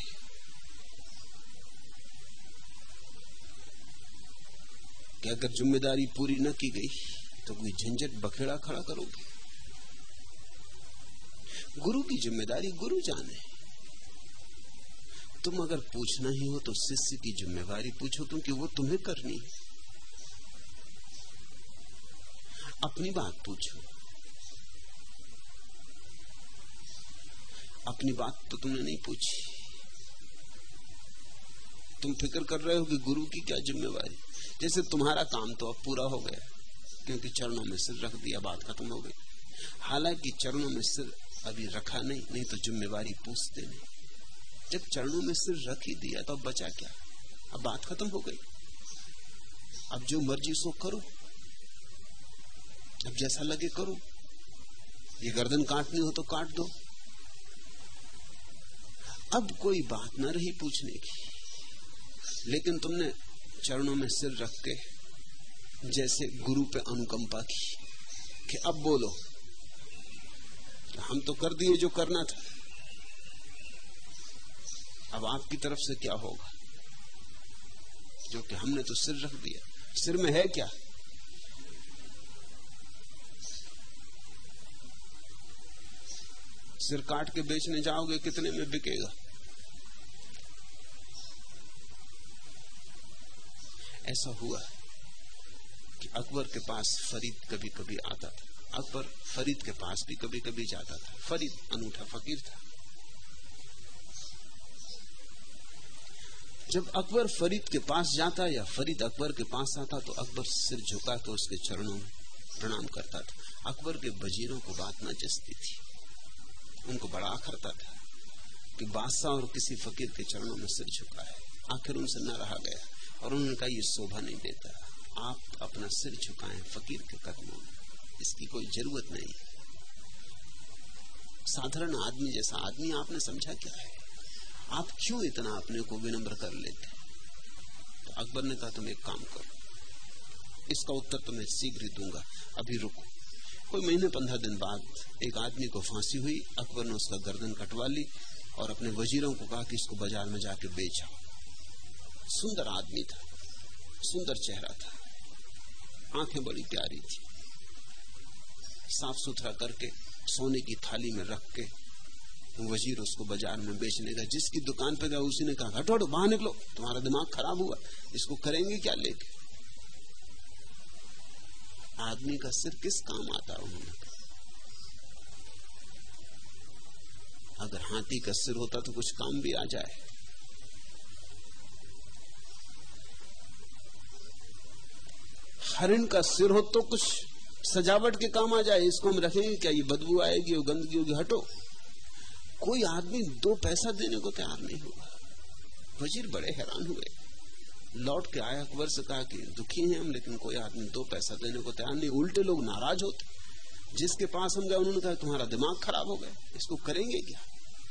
S1: कि अगर जिम्मेदारी पूरी न की गई तो कोई झंझट बखेड़ा खड़ा करोगे? गुरु की जिम्मेदारी गुरु जाने। तुम अगर पूछना ही हो तो शिष्य की जिम्मेवारी पूछो, क्योंकि वो तुम्हें करनी है। अपनी बात पूछो, अपनी बात तो तुमने नहीं पूछी। तुम फिक्र कर रहे हो कि गुरु की क्या जिम्मेवारी, जैसे तुम्हारा काम तो अब पूरा हो गया, क्योंकि चरणों में सिर रख दिया, बात खत्म हो गई। हालांकि चरणों में सिर अभी रखा नहीं तो जिम्मेवारी पूछते नहीं। जब चरणों में सिर रख ही दिया तो अब बचा क्या, अब बात खत्म हो गई। अब जो मर्जी सो करो, अब जैसा लगे करो। ये गर्दन काटनी हो तो काट दो, अब कोई बात न रही पूछने की। लेकिन तुमने चरणों में सिर रख के जैसे गुरु पे अनुकंपा की कि अब बोलो, हम तो कर दिए जो करना था, अब आपकी तरफ से क्या होगा? जो कि हमने तो सिर रख दिया। सिर में है क्या? सिर काट के बेचने जाओगे, कितने में बिकेगा? ऐसा हुआ कि अकबर के पास फरीद कभी कभी आता था, अकबर फरीद के पास भी कभी कभी जाता था। फरीद अनूठा फकीर था। जब अकबर फरीद के पास जाता या फरीद अकबर के पास आता तो अकबर सिर झुका कर उसके चरणों में प्रणाम करता था। अकबर के वजीरों को बात न जचती थी, उनको बड़ा अखरता था कि बादशाह और किसी फकीर के चरणों में सिर झुका है। आखिर उनसे न रहा गया और उन्होंने कहा ये शोभा नहीं देता, आप अपना सिर झुकाएं फकीर के कदमों में, इसकी कोई जरूरत नहीं। साधारण आदमी जैसा आदमी आपने समझा क्या है, आप क्यों इतना अपने को विनम्र कर लेते? तो अकबर ने कहा तुम एक काम करो, इसका उत्तर तो मैं शीघ्र ही दूंगा, अभी रुको। कोई महीने 15 दिन बाद एक आदमी को फांसी हुई। अकबर ने उसका गर्दन कटवा ली और अपने वजीरों को कहा कि इसको बाजार में जाके बेच आओ। सुंदर आदमी था, सुंदर चेहरा था, आंखें बड़ी प्यारी थी। साफ सुथरा करके सोने की थाली में रख के वजीर उसको बाजार में बेचने का। जिसकी दुकान पे गया उसी ने कहा हटो बाहर निकलो, तुम्हारा दिमाग खराब हुआ, इसको करेंगे क्या लेके? आदमी का सिर किस काम आता? उन्होंने अगर हाथी का सिर होता तो कुछ काम भी आ जाए। हरिण का सिर हो तो कुछ सजावट के काम आ जाए। इसको हम रखेंगे क्या, ये बदबू आएगी और गंदगी होगी, हटो। कोई आदमी 2 पैसा देने को तैयार नहीं हुआ। वजीर बड़े हैरान हुए, लौट के आया, अकबर से कहा कि दुखी हैं हम, लेकिन कोई आदमी 2 पैसा देने को तैयार नहीं। उल्टे लोग नाराज होते। जिसके पास हम गए उन्होंने कहा तुम्हारा दिमाग खराब हो गया, इसको करेंगे क्या?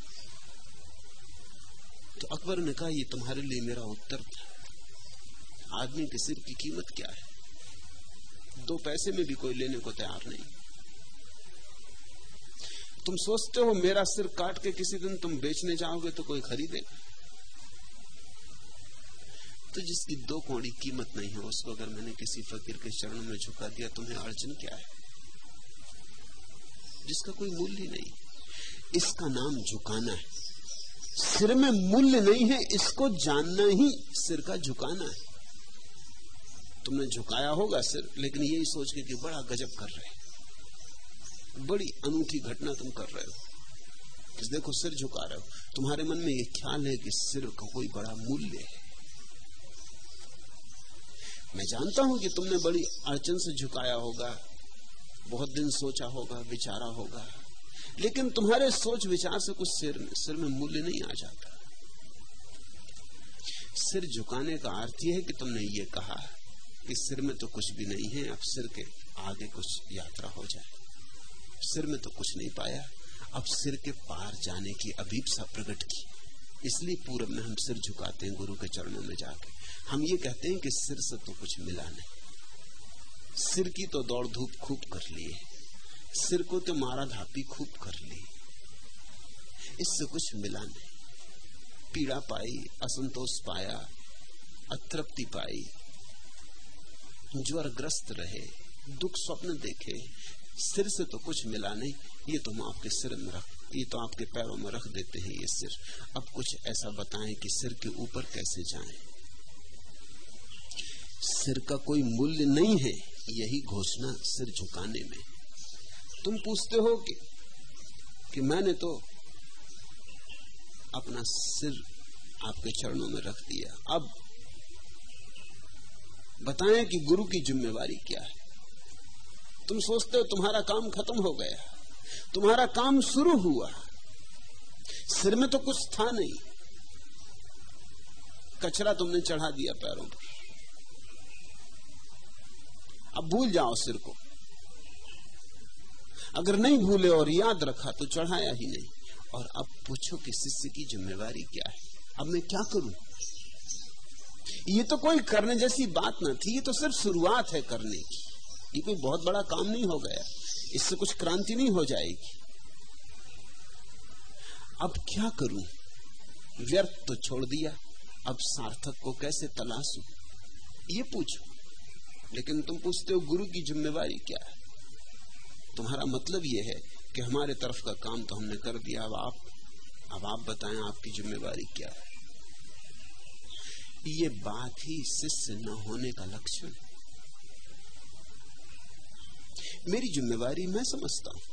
S1: तो अकबर ने कहा ये तुम्हारे लिए मेरा उत्तर था। आदमी के सिर की कीमत क्या है? 2 पैसे में भी कोई लेने को तैयार नहीं। तुम सोचते हो मेरा सिर काट के किसी दिन तुम बेचने जाओगे तो कोई खरीदेगा? तो जिसकी 2 कौड़ी कीमत नहीं है उसको अगर मैंने किसी फकीर के चरणों में झुका दिया, तुम्हें अड़चन क्या है? जिसका कोई मूल्य नहीं, इसका नाम झुकाना है। सिर में मूल्य नहीं है, इसको जानना ही सिर का झुकाना है। तुमने झुकाया होगा सिर, लेकिन यही सोच के कि बड़ा गजब कर रहे, बड़ी अनूठी घटना तुम कर रहे हो, देखो सिर झुका रहे हो। तुम्हारे मन में ये ख्याल है कि सिर का कोई बड़ा मूल्य है। मैं जानता हूं कि तुमने बड़ी अड़चन से झुकाया होगा, बहुत दिन सोचा होगा, विचारा होगा, लेकिन तुम्हारे सोच विचार से कुछ सिर में मूल्य नहीं आ जाता। सिर झुकाने का अर्थ यह है कि तुमने ये कहा कि सिर में तो कुछ भी नहीं है, अब सिर के आगे कुछ यात्रा हो जाए। सिर में तो कुछ नहीं पाया, अब सिर के पार जाने की अभीप्सा प्रकट की। इसलिए पूरब में हम सिर झुकाते हैं गुरु के चरणों में जाके। हम ये कहते हैं कि सिर से तो कुछ मिला नहीं, सिर की तो दौड़ धूप खूब कर लिए, सिर को तो मारा धापी खूब कर ली, इससे कुछ मिला नहीं। पीड़ा पाई, असंतोष पाया, अतृप्ति पाई, ज्वरग्रस्त रहे, दुख स्वप्न देखे, सिर से तो कुछ मिला नहीं। ये तो हम आपके सिर में ये तो आपके पैरों में रख देते हैं ये सिर। अब कुछ ऐसा बताएं कि सिर के ऊपर कैसे जाएं। सिर का कोई मूल्य नहीं है, यही घोषणा सिर झुकाने में। तुम पूछते हो कि मैंने तो अपना सिर आपके चरणों में रख दिया, अब बताएं कि गुरु की जिम्मेवारी क्या है। तुम सोचते हो तुम्हारा काम खत्म हो गया, तुम्हारा काम शुरू हुआ। सिर में तो कुछ था नहीं, कचरा तुमने चढ़ा दिया पैरों पर। अब भूल जाओ सिर को। अगर नहीं भूले और याद रखा तो चढ़ाया ही नहीं। और अब पूछो कि शिष्य की जिम्मेवारी क्या है, अब मैं क्या करूं? ये तो कोई करने जैसी बात ना थी, ये तो सिर्फ शुरुआत है करने की। ये कोई बहुत बड़ा काम नहीं हो गया, इससे कुछ क्रांति नहीं हो जाएगी। अब क्या करूं? व्यर्थ तो छोड़ दिया, अब सार्थक को कैसे तलाशूं, ये पूछो। लेकिन तुम पूछते हो गुरु की जिम्मेवारी क्या है। तुम्हारा मतलब ये है कि हमारे तरफ का काम तो हमने कर दिया, अब आप बताएं आपकी जिम्मेवारी क्या है। ये बात ही शिष्य न होने का लक्षण है। मेरी जिम्मेवारी मैं समझता हूं,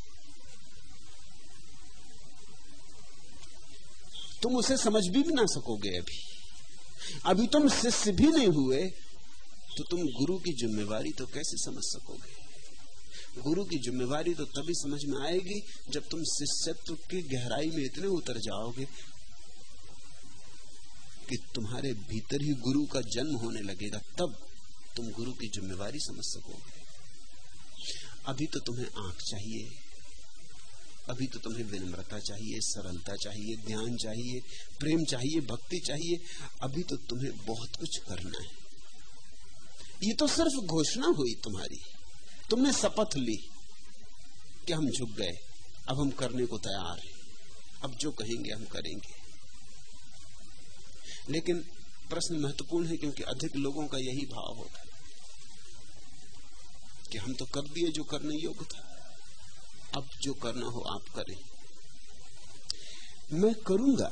S1: तुम उसे समझ भी ना सकोगे। अभी तुम शिष्य भी नहीं हुए तो तुम गुरु की जिम्मेवारी तो कैसे समझ सकोगे? गुरु की जिम्मेवारी तो तभी समझ में आएगी जब तुम शिष्यत्व की गहराई में इतने उतर जाओगे कि तुम्हारे भीतर ही गुरु का जन्म होने लगेगा, तब तुम गुरु की जिम्मेवारी समझ सकोगे। अभी तो तुम्हें आंख चाहिए, अभी तो तुम्हें विनम्रता चाहिए, सरलता चाहिए, ध्यान चाहिए, प्रेम चाहिए, भक्ति चाहिए। अभी तो तुम्हें बहुत कुछ करना है। ये तो सिर्फ घोषणा हुई तुम्हारी, तुमने शपथ ली कि हम झुक गए, अब हम करने को तैयार हैं, अब जो कहेंगे हम करेंगे। लेकिन प्रश्न महत्वपूर्ण है, क्योंकि अधिक लोगों का यही भाव होता है कि हम तो कर दिए जो करने योग्य था, अब जो करना हो आप करें। मैं करूंगा,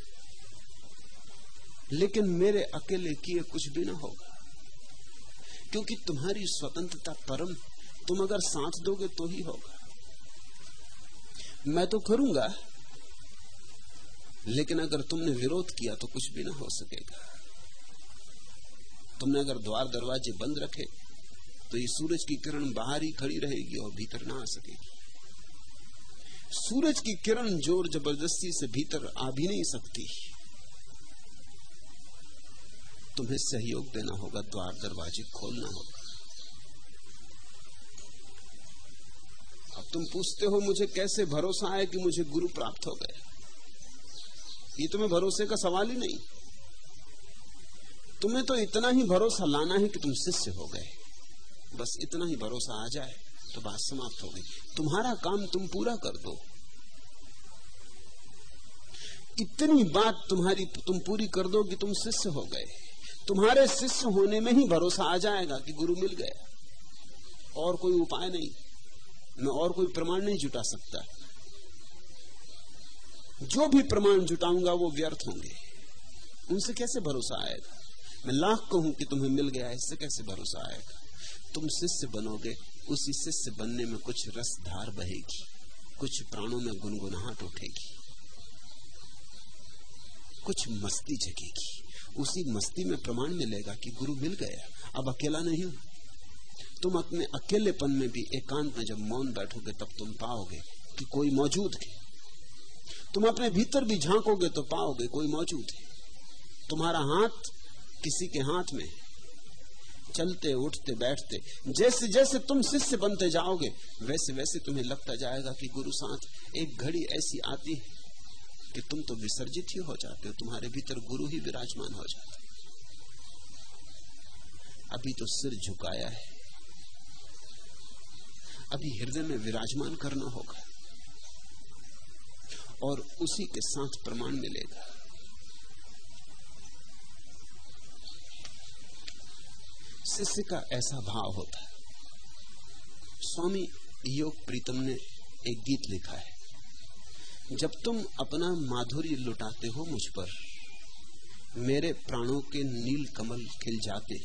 S1: लेकिन मेरे अकेले किए कुछ भी ना होगा, क्योंकि तुम्हारी स्वतंत्रता परम, तुम अगर साथ दोगे तो ही होगा। मैं तो करूंगा, लेकिन अगर तुमने विरोध किया तो कुछ भी ना हो सकेगा। तुमने अगर द्वार दरवाजे बंद रखे तो ये सूरज की किरण बाहर ही खड़ी रहेगी और भीतर ना आ सकेगी। सूरज की किरण जोर जबरदस्ती से भीतर आ भी नहीं सकती। तुम्हें सहयोग देना होगा, द्वार दरवाजे खोलना होगा। अब तुम पूछते हो मुझे कैसे भरोसा है कि मुझे गुरु प्राप्त हो गए। ये तुम्हें भरोसे का सवाल ही नहीं, तुम्हें तो इतना ही भरोसा लाना है कि तुम शिष्य हो गए। बस इतना ही भरोसा आ जाए तो बात समाप्त हो गई। तुम्हारा काम तुम पूरा कर दो, इतनी बात तुम्हारी तुम पूरी कर दो कि तुम शिष्य हो गए। तुम्हारे शिष्य होने में ही भरोसा आ जाएगा कि गुरु मिल गया, और कोई उपाय नहीं, मैं और कोई प्रमाण नहीं जुटा सकता। जो भी प्रमाण जुटाऊंगा वो व्यर्थ होंगे, उनसे कैसे भरोसा आएगा? मैं लाख कहूं कि तुम्हें मिल गया, इससे कैसे भरोसा आएगा? तुम शिष्य बनोगे, उसी शिष्य बनने में कुछ रसधार बहेगी, कुछ प्राणों में गुनगुनाहट उठेगी, कुछ मस्ती जगेगी। उसी मस्ती में प्रमाण मिलेगा कि गुरु मिल गया, अब अकेला नहीं हूं। तुम अपने अकेलेपन में भी एकांत में जब मौन बैठोगे तब तुम पाओगे कि कोई मौजूद है। तुम अपने भीतर भी झांकोगे तो पाओगे कोई मौजूद है। तुम्हारा हाथ किसी के हाथ में, चलते उठते बैठते, जैसे जैसे तुम शिष्य बनते जाओगे वैसे वैसे तुम्हें लगता जाएगा कि गुरु साथ। एक घड़ी ऐसी आती है कि तुम तो विसर्जित ही हो जाते हो, तुम्हारे भीतर गुरु ही विराजमान हो जाता। अभी तो सिर झुकाया है, अभी हृदय में विराजमान करना होगा और उसी के साथ प्रमाण मिलेगा। शिष्य का ऐसा भाव होता है। स्वामी योग प्रीतम ने एक गीत लिखा है, जब तुम अपना माधुर्य लुटाते हो मुझ पर, मेरे प्राणों के नील कमल खिल जाते।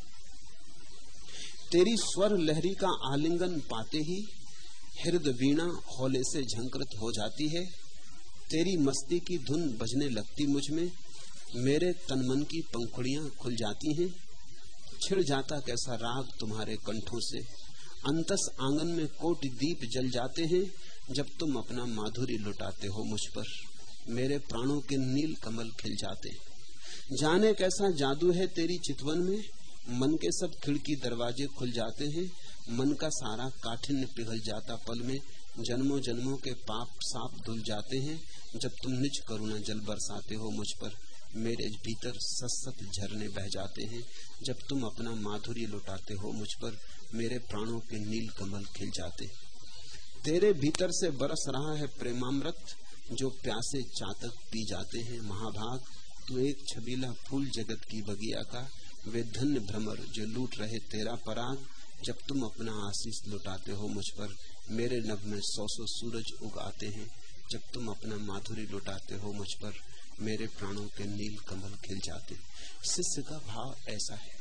S1: तेरी स्वर लहरी का आलिंगन पाते ही हृदय वीणा हौले से झंकृत हो जाती है। तेरी मस्ती की धुन बजने लगती मुझ में, मेरे तन मन की पंखुड़ियां खुल जाती हैं। छिड़ जाता कैसा राग तुम्हारे कंठों से, अंतस आंगन में कोटि दीप जल जाते हैं। जब तुम अपना माधुर्य लुटाते हो मुझ पर, मेरे प्राणों के नील कमल खिल जाते। जाने कैसा जादू है तेरी चितवन में, मन के सब खिड़की दरवाजे खुल जाते हैं। मन का सारा काठिन्य पिघल जाता पल में, जन्मों जन्मों के पाप साफ धुल जाते हैं। जब तुम निज करुणा जल बरसाते हो मुझ पर, मेरे भीतर सतसत झरने बह जाते हैं। जब तुम अपना माधुर्य लुटाते हो मुझ पर, मेरे प्राणों के नील कमल खिल जाते। तेरे भीतर से बरस रहा है प्रेमामृत, जो प्यासे चातक पी जाते हैं। महाभाग तू एक छबीला फूल जगत की बगिया का, वे धन्य भ्रमर जो लूट रहे तेरा पराग। जब तुम अपना आशीष लुटाते हो मुझ पर, मेरे नभ में 100 सूरज उगाते हैं। जब तुम अपना माधुरी लुटाते हो मुझ पर, मेरे प्राणों के नील कमल खिल जाते। शिष्य का भाव ऐसा है।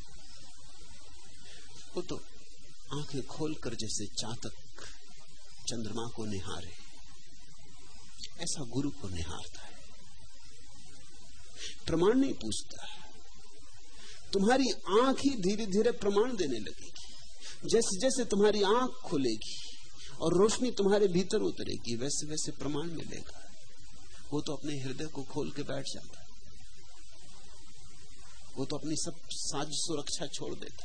S1: वो तो आंखें खोलकर जैसे चातक चंद्रमा को निहारे, ऐसा गुरु को निहारता है। प्रमाण नहीं पूछता। तुम्हारी आंख ही धीरे धीरे प्रमाण देने लगेगी। जैसे जैसे तुम्हारी आंख खुलेगी और रोशनी तुम्हारे भीतर उतरेगी, वैसे वैसे प्रमाण मिलेगा। वो तो अपने हृदय को खोल के बैठ जाता है। वो तो अपनी सब साज सुरक्षा छोड़ देता है।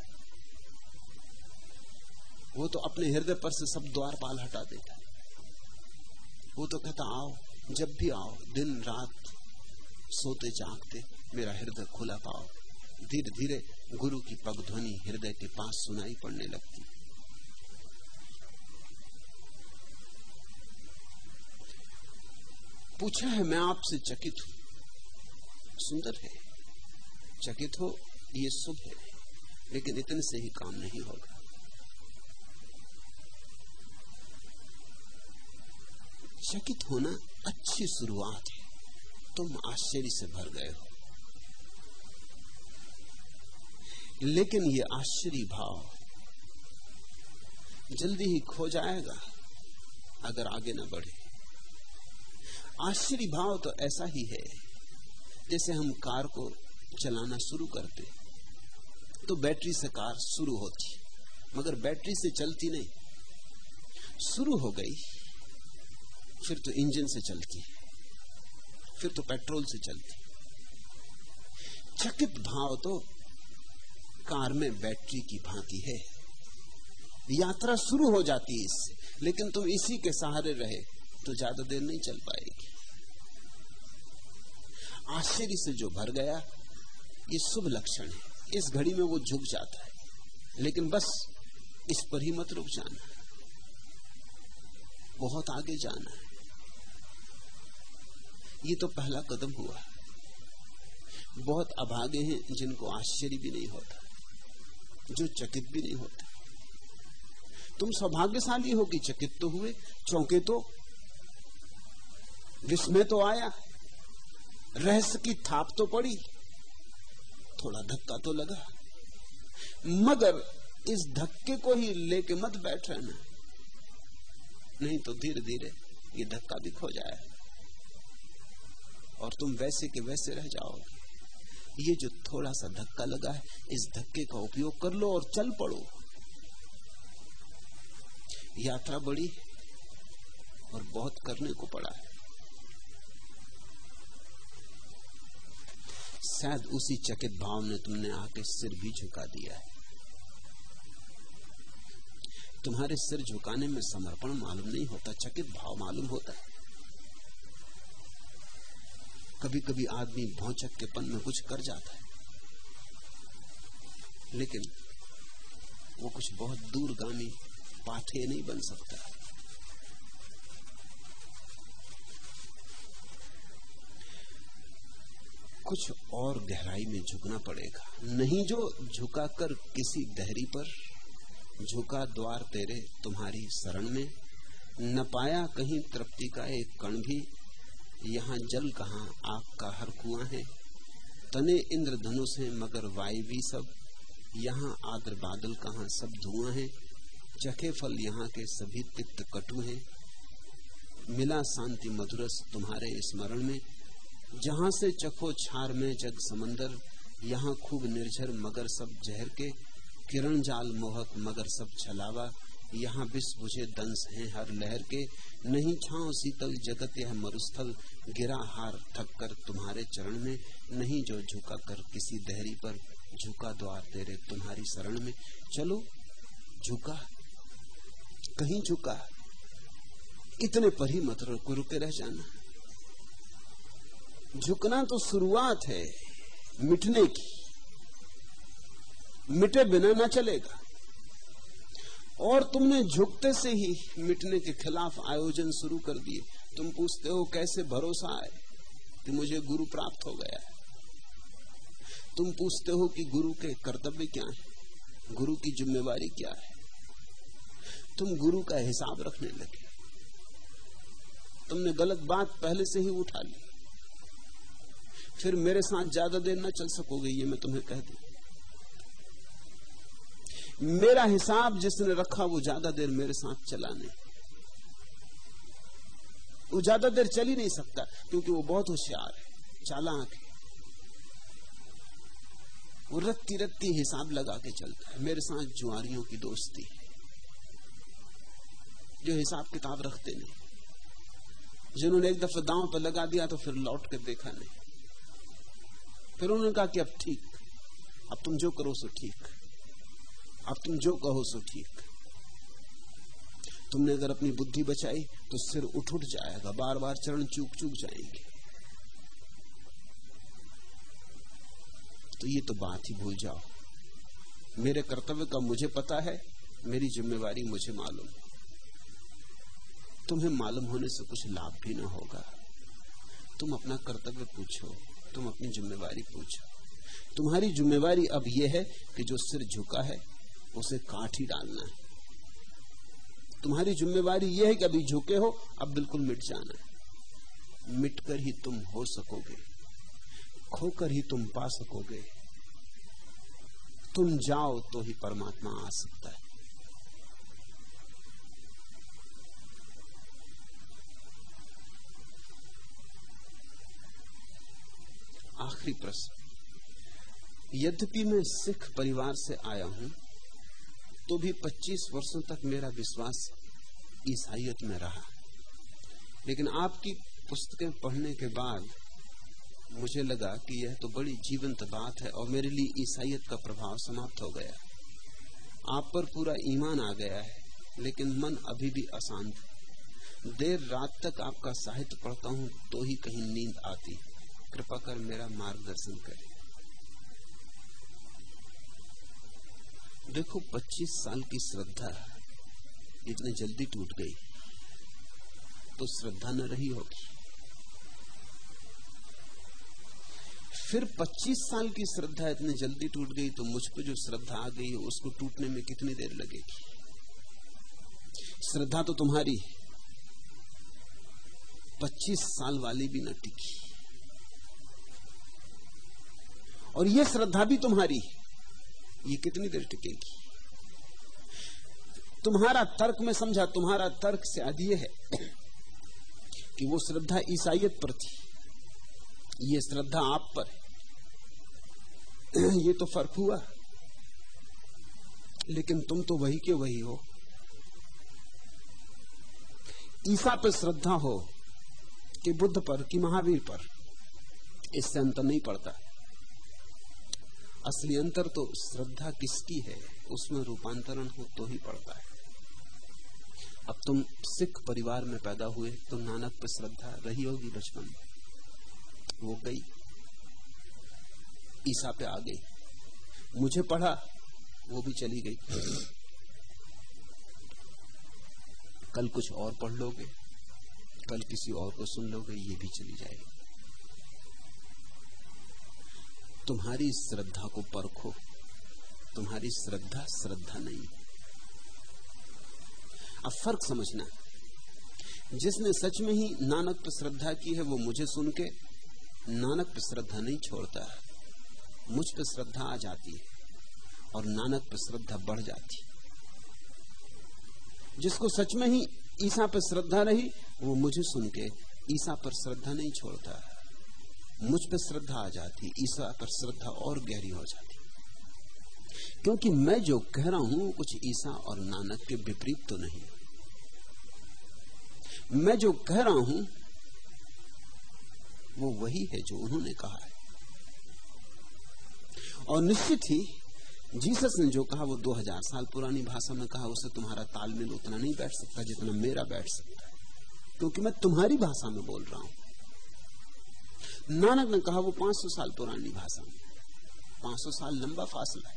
S1: वो तो अपने हृदय पर से सब द्वारपाल हटा देता है। वो तो कहता आओ, जब भी आओ, दिन रात सोते जागते मेरा हृदय खुला पाओ। धीरे धीरे गुरु की पगध्वनि हृदय के पास सुनाई पड़ने लगती। पूछा है, मैं आपसे चकित हूं। सुंदर है, चकित हो ये शुभ है, लेकिन इतने से ही काम नहीं होगा। चकित होना अच्छी शुरुआत है। तुम आश्चर्य से भर गए हो, लेकिन ये आश्चर्य भाव जल्दी ही खो जाएगा अगर आगे न बढ़े। आश्चर्य भाव तो ऐसा ही है जैसे हम कार को चलाना शुरू करते तो बैटरी से कार शुरू होती, मगर बैटरी से चलती नहीं। शुरू हो गई, फिर तो इंजन से चलती, फिर तो पेट्रोल से चलती। चकित भाव तो कार में बैटरी की भांति है। यात्रा शुरू हो जाती है इससे, लेकिन तुम इसी के सहारे रहे तो ज्यादा देर नहीं चल पाएगी। आश्चर्य से जो भर गया, ये शुभ लक्षण है। इस घड़ी में वो झुक जाता है, लेकिन बस इस पर ही मत रुक जाना, बहुत आगे जाना है। ये तो पहला कदम हुआ। बहुत अभागे हैं जिनको आश्चर्य भी नहीं होता, जो चकित भी नहीं होते। तुम सौभाग्यशाली हो कि चकित तो हुए, चौंके तो, विस्मय तो आया, रहस्य की थाप तो पड़ी, थोड़ा धक्का तो लगा। मगर इस धक्के को ही लेके मत बैठ रहना, नहीं तो धीरे धीरे ये धक्का भी खो जाए और तुम वैसे के वैसे रह जाओगे। ये जो थोड़ा सा धक्का लगा है, इस धक्के का उपयोग कर लो और चल पड़ो। यात्रा बड़ी और बहुत करने को पड़ा है। शायद उसी चकित भाव ने तुमने आके सिर भी झुका दिया है। तुम्हारे सिर झुकाने में समर्पण मालूम नहीं होता, चकित भाव मालूम होता है। कभी कभी आदमी भौचक के पन में कुछ कर जाता है, लेकिन वो कुछ बहुत दूरगामी पाथेय नहीं बन सकता। कुछ और गहराई में झुकना पड़ेगा। नहीं जो झुकाकर किसी दहरी पर, झुका द्वार तेरे तुम्हारी शरण में, न पाया कहीं तृप्ति का एक कण भी, यहाँ जल कहाँ आग का हर कुआं है। तने इंद्रधनुष है मगर वायवी सब, यहाँ आद्र बादल कहाँ सब धुआं है। चखे फल यहाँ के सभी तिक्त कटु हैं, मिला शांति मधुरस तुम्हारे स्मरण में। जहाँ से चखो छार में जग समंदर, यहाँ खूब निर्झर मगर सब जहर के। किरण जाल मोहक मगर सब छलावा, यहाँ विष बुझे दंश हैं हर लहर के। नहीं छांव शीतल जगत यह मरुस्थल, गिरा हार थक कर तुम्हारे चरण में। नहीं जो झुका कर किसी दहरी पर, झुका द्वार तेरे तुम्हारी शरण में। चलो झुका, कहीं झुका, इतने पर ही मत रुके रह जाना। झुकना तो शुरुआत है मिटने की, मिटे बिना ना चलेगा। और तुमने झुकते से ही मिटने के खिलाफ आयोजन शुरू कर दिए। तुम पूछते हो कैसे भरोसा आए कि मुझे गुरु प्राप्त हो गया है। तुम पूछते हो कि गुरु के कर्तव्य क्या है, गुरु की जिम्मेवारी क्या है। तुम गुरु का हिसाब रखने लगे। तुमने गलत बात पहले से ही उठा ली, फिर मेरे साथ ज्यादा देर ना चल सकोगे, ये मैं तुम्हें कह दूं। मेरा हिसाब जिसने रखा वो ज्यादा देर मेरे साथ चला नहीं, वो ज्यादा देर चल ही नहीं सकता, क्योंकि वो बहुत होशियार है, चालाक है, वो रत्ती रत्ती हिसाब लगा के चलता है। मेरे साथ जुआरियों की दोस्ती है, जो हिसाब किताब रखते नहीं, जिन्होंने एक दफा दांव पर लगा दिया तो फिर लौट कर देखा नहीं। फिर उन्होंने कहा कि अब ठीक, अब तुम जो करो सो ठीक, अब तुम जो कहो सो ठीक। तुमने अगर अपनी बुद्धि बचाई तो सिर उठ जाएगा, बार बार चरण चूक जाएंगे। तो ये तो बात ही भूल जाओ। मेरे कर्तव्य का मुझे पता है, मेरी जिम्मेवारी मुझे मालूम। तुम्हें मालूम होने से कुछ लाभ भी ना होगा। तुम अपना कर्तव्य पूछो, तुम अपनी जिम्मेवारी पूछो। तुम्हारी जिम्मेवारी अब यह है कि जो सिर झुका है उसे काट ही डालना है। तुम्हारी जिम्मेवारी यह है कि अभी झुके हो, अब बिल्कुल मिट जाना है। मिटकर ही तुम हो सकोगे, खोकर ही तुम पा सकोगे। तुम जाओ तो ही परमात्मा आ सकता है। आखिरी प्रश्न। यद्यपि मैं सिख परिवार से आया हूं, तो भी 25 वर्षों तक मेरा विश्वास ईसाइयत में रहा। लेकिन आपकी पुस्तकें पढ़ने के बाद मुझे लगा कि यह तो बड़ी जीवंत बात है और मेरे लिए ईसाइयत का प्रभाव समाप्त हो गया। आप पर पूरा ईमान आ गया है, लेकिन मन अभी भी अशांत। देर रात तक आपका साहित्य पढ़ता हूं तो ही कहीं नींद आती। कृपा कर मेरा मार्गदर्शन करें। देखो, 25 साल की श्रद्धा इतनी जल्दी टूट गई तो श्रद्धा न रही होगी। फिर 25 साल की श्रद्धा इतनी जल्दी टूट गई तो मुझ पर जो श्रद्धा आ गई उसको टूटने में कितनी देर लगेगी। श्रद्धा तो तुम्हारी 25 साल वाली भी न टिकी, और ये श्रद्धा भी तुम्हारी, ये कितनी देर टिकेगी। तुम्हारा तर्क में समझा, तुम्हारा तर्क से अधिक है कि वो श्रद्धा ईसाइयत पर थी, ये श्रद्धा आप पर है। ये तो फर्क हुआ, लेकिन तुम तो वही के वही हो। ईसा पर श्रद्धा हो कि बुद्ध पर कि महावीर पर, इससे अंतर नहीं पड़ता। असली अंतर तो श्रद्धा किसकी है उसमें रूपांतरण हो तो ही पड़ता है। अब तुम सिख परिवार में पैदा हुए तो नानक पर श्रद्धा रही होगी बचपन में, वो गई, ईसा पे आ गई। मुझे पढ़ा, वो भी चली गई। कल कुछ और पढ़ लोगे, कल किसी और को सुन लोगे, ये भी चली जाएगी। तुम्हारी श्रद्धा को परखो, तुम्हारी श्रद्धा श्रद्धा नहीं। अब फर्क समझना, जिसने सच में ही नानक पर श्रद्धा की है वो मुझे सुन के नानक पर श्रद्धा नहीं छोड़ता है, मुझ पर श्रद्धा आ जाती है और नानक पर श्रद्धा बढ़ जाती। जिसको सच में ही ईसा पर श्रद्धा रही वो मुझे सुन के ईसा पर श्रद्धा नहीं छोड़ता है, मुझ पर श्रद्धा आ जाती, ईसा पर श्रद्धा और गहरी हो जाती। क्योंकि मैं जो कह रहा हूं कुछ ईसा और नानक के विपरीत तो नहीं। मैं जो कह रहा हूं वो वही है जो उन्होंने कहा है, और निश्चित ही जीसस ने जो कहा वो 2000 साल पुरानी भाषा में कहा, उससे तुम्हारा तालमेल उतना नहीं बैठ सकता जितना मेरा बैठ सकता है, क्योंकि मैं तुम्हारी भाषा में बोल रहा हूं। नानक ने कहा वो 500 साल पुरानी भाषा में। 500 साल लंबा फासला है।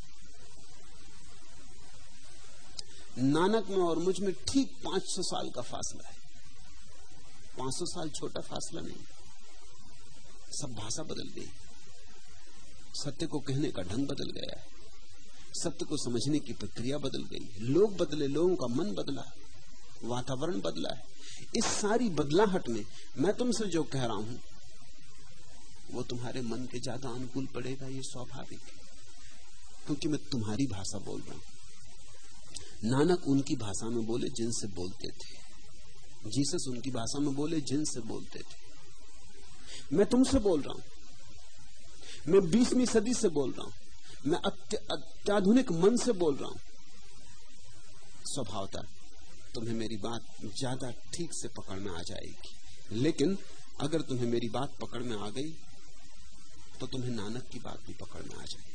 S1: नानक में और मुझ में ठीक 500 साल का फासला है। 500 साल छोटा फासला नहीं। सब भाषा बदल गई, सत्य को कहने का ढंग बदल गया है, सत्य को समझने की प्रक्रिया बदल गई, लोग बदले, लोगों का मन बदला, वातावरण बदला है। इस सारी बदलाहट में मैं तुमसे जो कह रहा हूं वो तुम्हारे मन के ज्यादा अनुकूल पड़ेगा, ये स्वाभाविक है, क्योंकि मैं तुम्हारी भाषा बोल रहा हूं। नानक उनकी भाषा में बोले जिनसे बोलते थे, जीसस उनकी भाषा में बोले जिनसे बोलते थे। मैं तुमसे बोल रहा हूं, मैं 20वीं सदी से बोल रहा हूं, मैं अत्याधुनिक मन से बोल रहा हूं। स्वभावतः तुम्हें मेरी बात ज्यादा ठीक से पकड़ में आ जाएगी, लेकिन अगर तुम्हें मेरी बात पकड़ में आ गई तो तुम्हें नानक की बात भी पकड़ में आ जाएगी।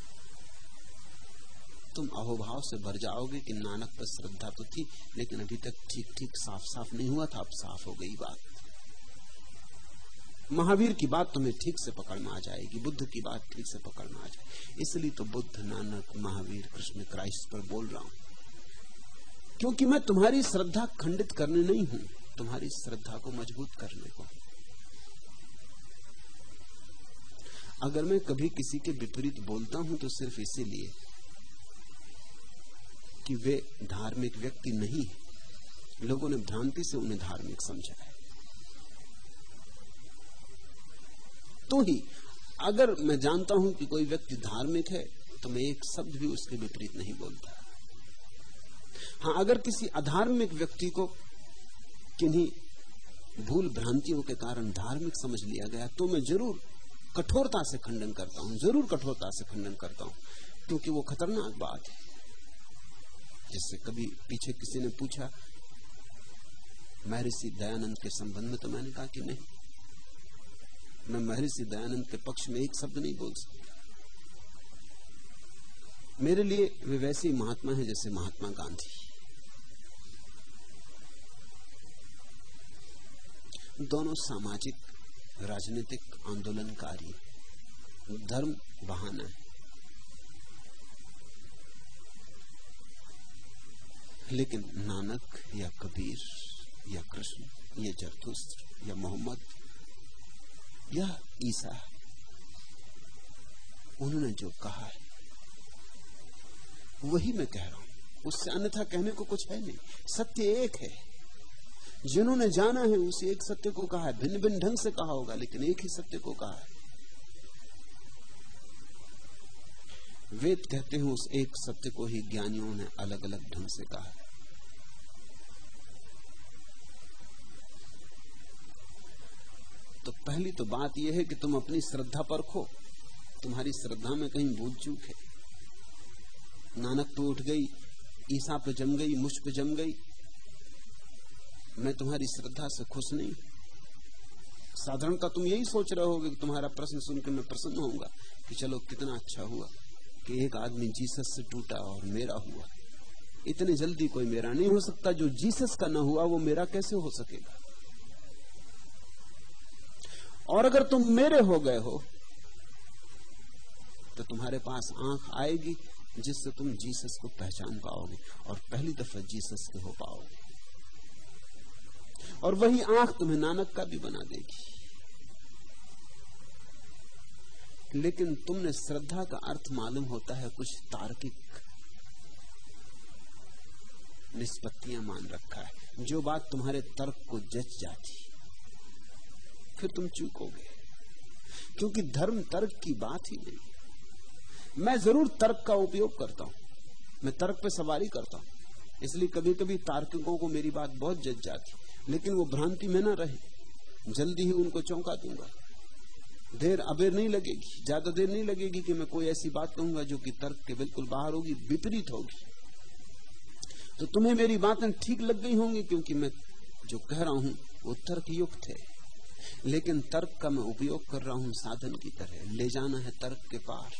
S1: तुम अहोभाव से भर जाओगे कि नानक पर श्रद्धा तो थी, लेकिन अभी तक ठीक ठीक साफ साफ नहीं हुआ था, अब साफ हो गई बात। महावीर की बात तुम्हें ठीक से पकड़ में आ जाएगी, बुद्ध की बात ठीक से पकड़ में आ जाएगी। इसलिए तो बुद्ध, नानक, महावीर, कृष्ण, क्राइस्ट पर बोल रहा हूं, क्योंकि मैं तुम्हारी श्रद्धा खंडित करने नहीं हूं, तुम्हारी श्रद्धा को मजबूत करने को। अगर मैं कभी किसी के विपरीत बोलता हूं तो सिर्फ इसीलिए कि वे धार्मिक व्यक्ति नहीं है। लोगों ने भ्रांति से उन्हें धार्मिक समझा है। तो ही अगर मैं जानता हूं कि कोई व्यक्ति धार्मिक है तो मैं एक शब्द भी उसके विपरीत नहीं बोलता। हाँ, अगर किसी अधार्मिक व्यक्ति को किन्हीं भूल भ्रांतियों के कारण धार्मिक समझ लिया गया तो मैं जरूर कठोरता से खंडन करता हूं, जरूर कठोरता से खंडन करता हूं, क्योंकि वो खतरनाक बात है। जिससे कभी पीछे किसी ने पूछा महर्षि दयानंद के संबंध में, तो मैंने कहा कि नहीं, मैं महर्षि दयानंद के पक्ष में एक शब्द नहीं बोल सकता। मेरे लिए वे वैसे ही महात्मा हैं जैसे महात्मा गांधी। दोनों सामाजिक राजनीतिक आंदोलनकारी, धर्म बहाना है, लेकिन नानक या कबीर या कृष्ण या जरथुस्त्र या मोहम्मद या ईसा, उन्होंने जो कहा है वही मैं कह रहा हूं, उससे अन्यथा कहने को कुछ है नहीं। सत्य एक है, जिन्होंने जाना है उस एक सत्य को कहा है, भिन्न भिन्न ढंग से कहा होगा लेकिन एक ही सत्य को कहा है। वेद कहते हैं उस एक सत्य को ही ज्ञानियों ने अलग अलग ढंग से कहा है। तो पहली तो बात यह है कि तुम अपनी श्रद्धा परखो, तुम्हारी श्रद्धा में कहीं भूल चूक है। नानक पे उठ गई, ईसा पे जम गई, मुझ पे जम गई, मैं तुम्हारी श्रद्धा से खुश नहीं। साधारणतः तुम यही सोच रहे होगे कि तुम्हारा प्रश्न सुनकर मैं प्रसन्न होऊंगा कि चलो कितना अच्छा हुआ कि एक आदमी जीसस से टूटा और मेरा हुआ। इतनी जल्दी कोई मेरा नहीं हो सकता, जो जीसस का न हुआ वो मेरा कैसे हो सकेगा। और अगर तुम मेरे हो गए हो तो तुम्हारे पास आंख आएगी जिससे तुम जीसस को पहचान पाओगे और पहली दफा जीसस के हो पाओगे। और वही आंख तुम्हें नानक का भी बना देगी। लेकिन तुमने श्रद्धा का अर्थ मालूम होता है कुछ तार्किक निष्पत्तियां मान रखा है, जो बात तुम्हारे तर्क को जच जाती, फिर तुम चूकोगे, क्योंकि धर्म तर्क की बात ही नहीं। मैं जरूर तर्क का उपयोग करता हूं, मैं तर्क पे सवारी करता हूं, इसलिए कभी कभी तार्किकों को मेरी बात बहुत जच जाती, लेकिन वो भ्रांति में ना रहे, जल्दी ही उनको चौंका दूंगा। देर अबेर नहीं लगेगी, ज्यादा देर नहीं लगेगी कि मैं कोई ऐसी बात कहूंगा जो कि तर्क के बिल्कुल बाहर होगी, विपरीत होगी। तो तुम्हें मेरी बातें ठीक लग गई होंगी, क्योंकि मैं जो कह रहा हूं वो तर्कयुक्त है, लेकिन तर्क का मैं उपयोग कर रहा हूं साधन की तरह, ले जाना है तर्क के पार।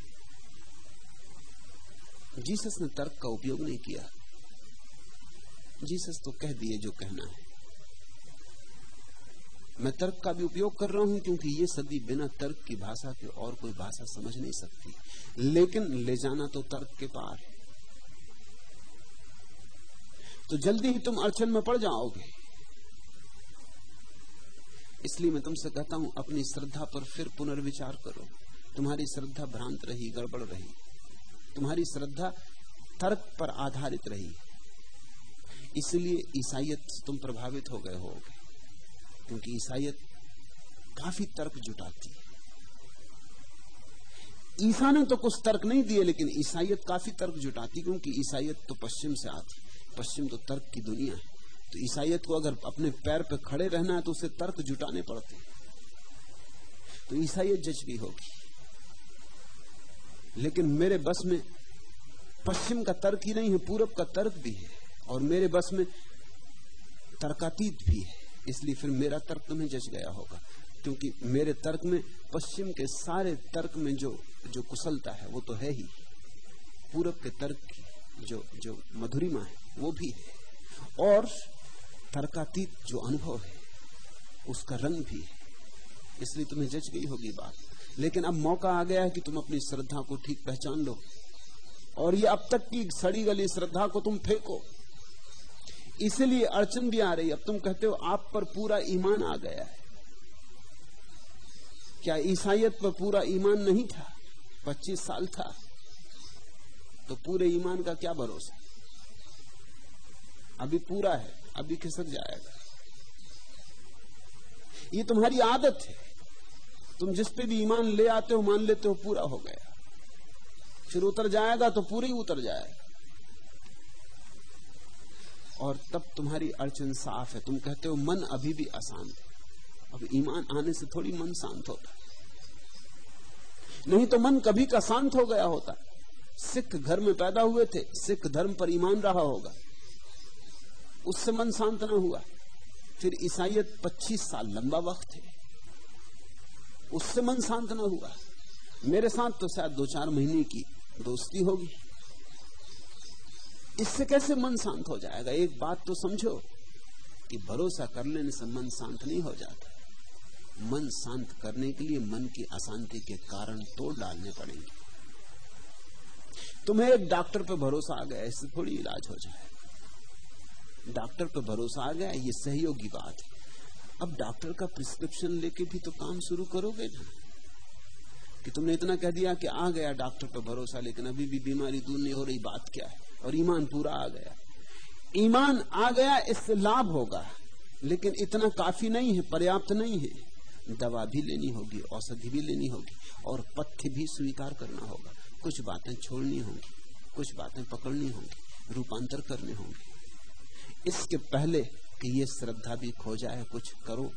S1: जीसस ने तर्क का उपयोग नहीं किया, जीसस तो कह दिए जो कहना है। मैं तर्क का भी उपयोग कर रहा हूं क्योंकि ये सदी बिना तर्क की भाषा के और कोई भाषा समझ नहीं सकती, लेकिन ले जाना तो तर्क के पार है। तो जल्दी ही तुम अड़चन में पड़ जाओगे। इसलिए मैं तुमसे कहता हूं अपनी श्रद्धा पर फिर पुनर्विचार करो। तुम्हारी श्रद्धा भ्रांत रही, गड़बड़ रही, तुम्हारी श्रद्धा तर्क पर आधारित रही, इसलिए ईसाइयत से तुम प्रभावित हो गए होगे, क्योंकि ईसाइयत काफी तर्क जुटाती है। ईसा ने तो कुछ तर्क नहीं दिए, लेकिन ईसाइयत काफी तर्क जुटाती, क्योंकि ईसाइयत तो पश्चिम से आती, पश्चिम तो तर्क की दुनिया है। तो ईसाइयत को अगर अपने पैर पे खड़े रहना है तो उसे तर्क जुटाने पड़ते, तो ईसाइयत जज भी होगी। लेकिन मेरे बस में पश्चिम का तर्क ही नहीं है, पूरब का तर्क भी है, और मेरे बस में तर्कातीत भी है। इसलिए फिर मेरा तर्क तुम्हें जज गया होगा, क्योंकि मेरे तर्क में पश्चिम के सारे तर्क में जो कुशलता है वो तो है ही, पूरब के तर्क की जो मधुरिमा है वो भी है, और तर्कातीत जो अनुभव है उसका रंग भी है। इसलिए तुम्हें जज गई होगी बात। लेकिन अब मौका आ गया है कि तुम अपनी श्रद्धा को ठीक पहचान लो, और ये अब तक की सड़ी गली श्रद्धा को तुम फेंको। इसलिए अड़चन भी आ रही। अब तुम कहते हो आप पर पूरा ईमान आ गया है। क्या ईसाइयत पर पूरा ईमान नहीं था? 25 साल था, तो पूरे ईमान का क्या भरोसा? अभी पूरा है, अभी खिसक जाएगा। ये तुम्हारी आदत है, तुम जिस पे भी ईमान ले आते हो मान लेते हो पूरा हो गया, फिर उतर जाएगा तो पूरी ही उतर जाएगा, और तब तुम्हारी अड़चन साफ है। तुम कहते हो मन अभी भी अशांत है। अब ईमान आने से थोड़ी मन शांत होता, नहीं तो मन कभी का शांत हो गया होता। सिख घर में पैदा हुए थे, सिख धर्म पर ईमान रहा होगा, उससे मन शांत न हुआ। फिर ईसाइयत 25 साल लंबा वक्त है, उससे मन शांत न हुआ। मेरे साथ तो शायद 2-4 महीने की दोस्ती होगी, इससे कैसे मन शांत हो जाएगा? एक बात तो समझो कि भरोसा कर लेने से मन शांत नहीं हो जाता। मन शांत करने के लिए मन की अशांति के कारण तोड़ डालने पड़ेंगे। तुम्हें एक डॉक्टर पर भरोसा आ गया, इससे थोड़ी इलाज हो जाए। डॉक्टर पर भरोसा आ गया, ये सहयोगी बात है। अब डॉक्टर का प्रिस्क्रिप्शन लेके भी तो काम शुरू करोगे ना, कि तुमने इतना कह दिया कि आ गया डॉक्टर पर भरोसा, लेकिन अभी भी बीमारी दूर नहीं हो रही। बात क्या है? और ईमान पूरा आ गया। ईमान आ गया, इससे लाभ होगा, लेकिन इतना काफी नहीं है, पर्याप्त नहीं है। दवा भी लेनी होगी, औषधि भी लेनी होगी, और पथ्य भी स्वीकार करना होगा। कुछ बातें छोड़नी होंगी, कुछ बातें पकड़नी होंगी, रूपांतर करने होंगे। इसके पहले कि ये श्रद्धा भी खो जाए, कुछ करो।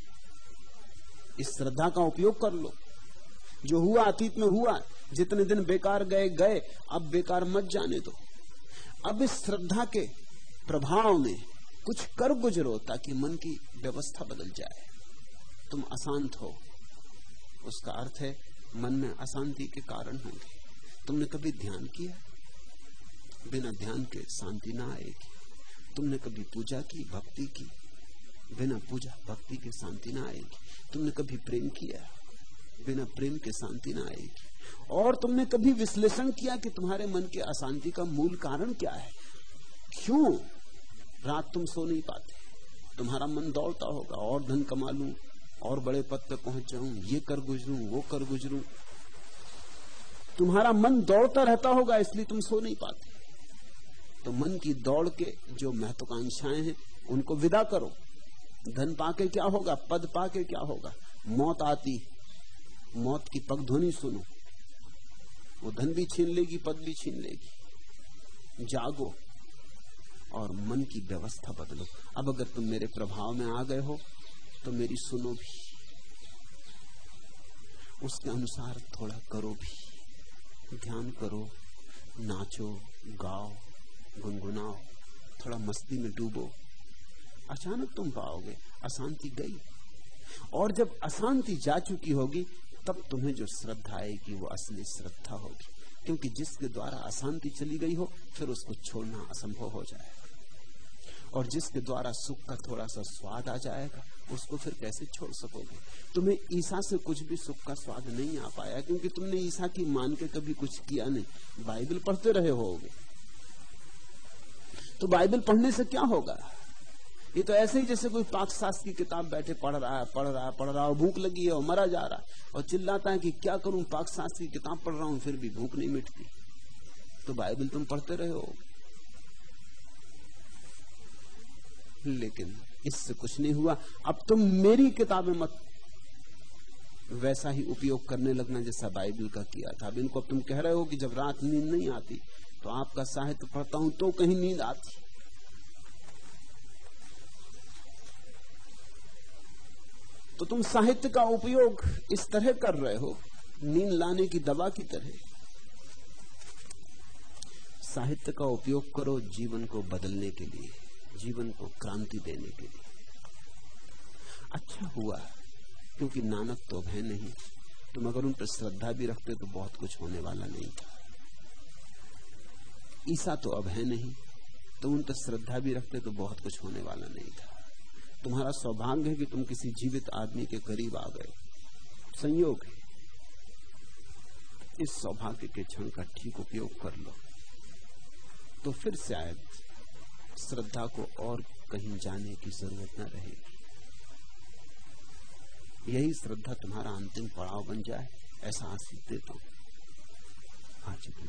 S1: इस श्रद्धा का उपयोग कर लो। जो हुआ अतीत में हुआ, जितने दिन बेकार गए गए, अब बेकार मत जाने दो। अब इस श्रद्धा के प्रभाव में कुछ कर गुजरो, ताकि मन की व्यवस्था बदल जाए। तुम अशांत हो, उसका अर्थ है मन में अशांति के कारण होंगे। तुमने कभी ध्यान किया? बिना ध्यान के शांति ना आएगी। तुमने कभी पूजा की, भक्ति की? बिना पूजा भक्ति के शांति ना आएगी। तुमने कभी प्रेम किया? बिना प्रेम के शांति ना आएगी। और तुमने कभी विश्लेषण किया कि तुम्हारे मन की अशांति का मूल कारण क्या है? क्यों रात तुम सो नहीं पाते? तुम्हारा मन दौड़ता होगा, और धन कमा लूं, और बड़े पद पे पहुंच जाऊं, ये कर गुजरूं, वो कर गुजरूं। तुम्हारा मन दौड़ता रहता होगा, इसलिए तुम सो नहीं पाते। तो मन की दौड़ के जो महत्वाकांक्षाएं हैं उनको विदा करो। धन पाके क्या होगा? पद पाके क्या होगा? मौत आती, मौत की पगध्वनि सुनो, वो धन भी छीन लेगी, पद भी छीन लेगी। जागो और मन की व्यवस्था बदलो। अब अगर तुम मेरे प्रभाव में आ गए हो तो मेरी सुनो भी, उसके अनुसार थोड़ा करो भी। ध्यान करो, नाचो, गाओ, गुनगुनाओ, थोड़ा मस्ती में डूबो। अचानक तुम पाओगे अशांति गई, और जब अशांति जा चुकी होगी तब तुम्हें जो श्रद्धा आएगी वो असली श्रद्धा होगी। क्योंकि जिसके द्वारा अशांति चली गई हो फिर उसको छोड़ना असंभव हो जाएगा, और जिसके द्वारा सुख का थोड़ा सा स्वाद आ जाएगा उसको फिर कैसे छोड़ सकोगे? तुम्हें ईसा से कुछ भी सुख का स्वाद नहीं आ पाया, क्योंकि तुमने ईसा की मान के कभी कुछ किया नहीं। बाइबल पढ़ते रहे होगे, तो बाइबल पढ़ने से क्या होगा? ये तो ऐसे ही जैसे कोई पाकशास्त्र की किताब बैठे पढ़ रहा है, और भूख लगी है और मरा जा रहा है, और चिल्लाता है कि क्या करूं, पाकशास्त्र की किताब पढ़ रहा हूं फिर भी भूख नहीं मिटती। तो बाइबल तुम पढ़ते रहे हो। लेकिन इससे कुछ नहीं हुआ। अब तुम मेरी किताबें मत वैसा ही उपयोग करने लगना जैसा बाइबल का किया था। अब इनको तुम कह रहे हो कि जब रात नींद नहीं आती तो आपका साहित्य पढ़ता हूं तो कहीं नींद आती। तो तुम साहित्य का उपयोग इस तरह कर रहे हो, नींद लाने की दवा की तरह। साहित्य का उपयोग करो जीवन को बदलने के लिए, जीवन को क्रांति देने के लिए। अच्छा हुआ क्योंकि नानक तो अब है नहीं। तुम अगर उन पर श्रद्धा भी रखते तो बहुत कुछ होने वाला नहीं था। ईसा तो अब है नहीं, तो उन पर श्रद्धा भी रखते तो बहुत कुछ होने वाला नहीं था। तुम्हारा सौभाग्य है कि तुम किसी जीवित आदमी के करीब आ गए, संयोग है। इस सौभाग्य के क्षण का ठीक उपयोग कर लो, तो फिर शायद श्रद्धा को और कहीं जाने की जरूरत न रहेगी। यही श्रद्धा तुम्हारा अंतिम पड़ाव बन जाए, ऐसा आशीष देता हूं। आज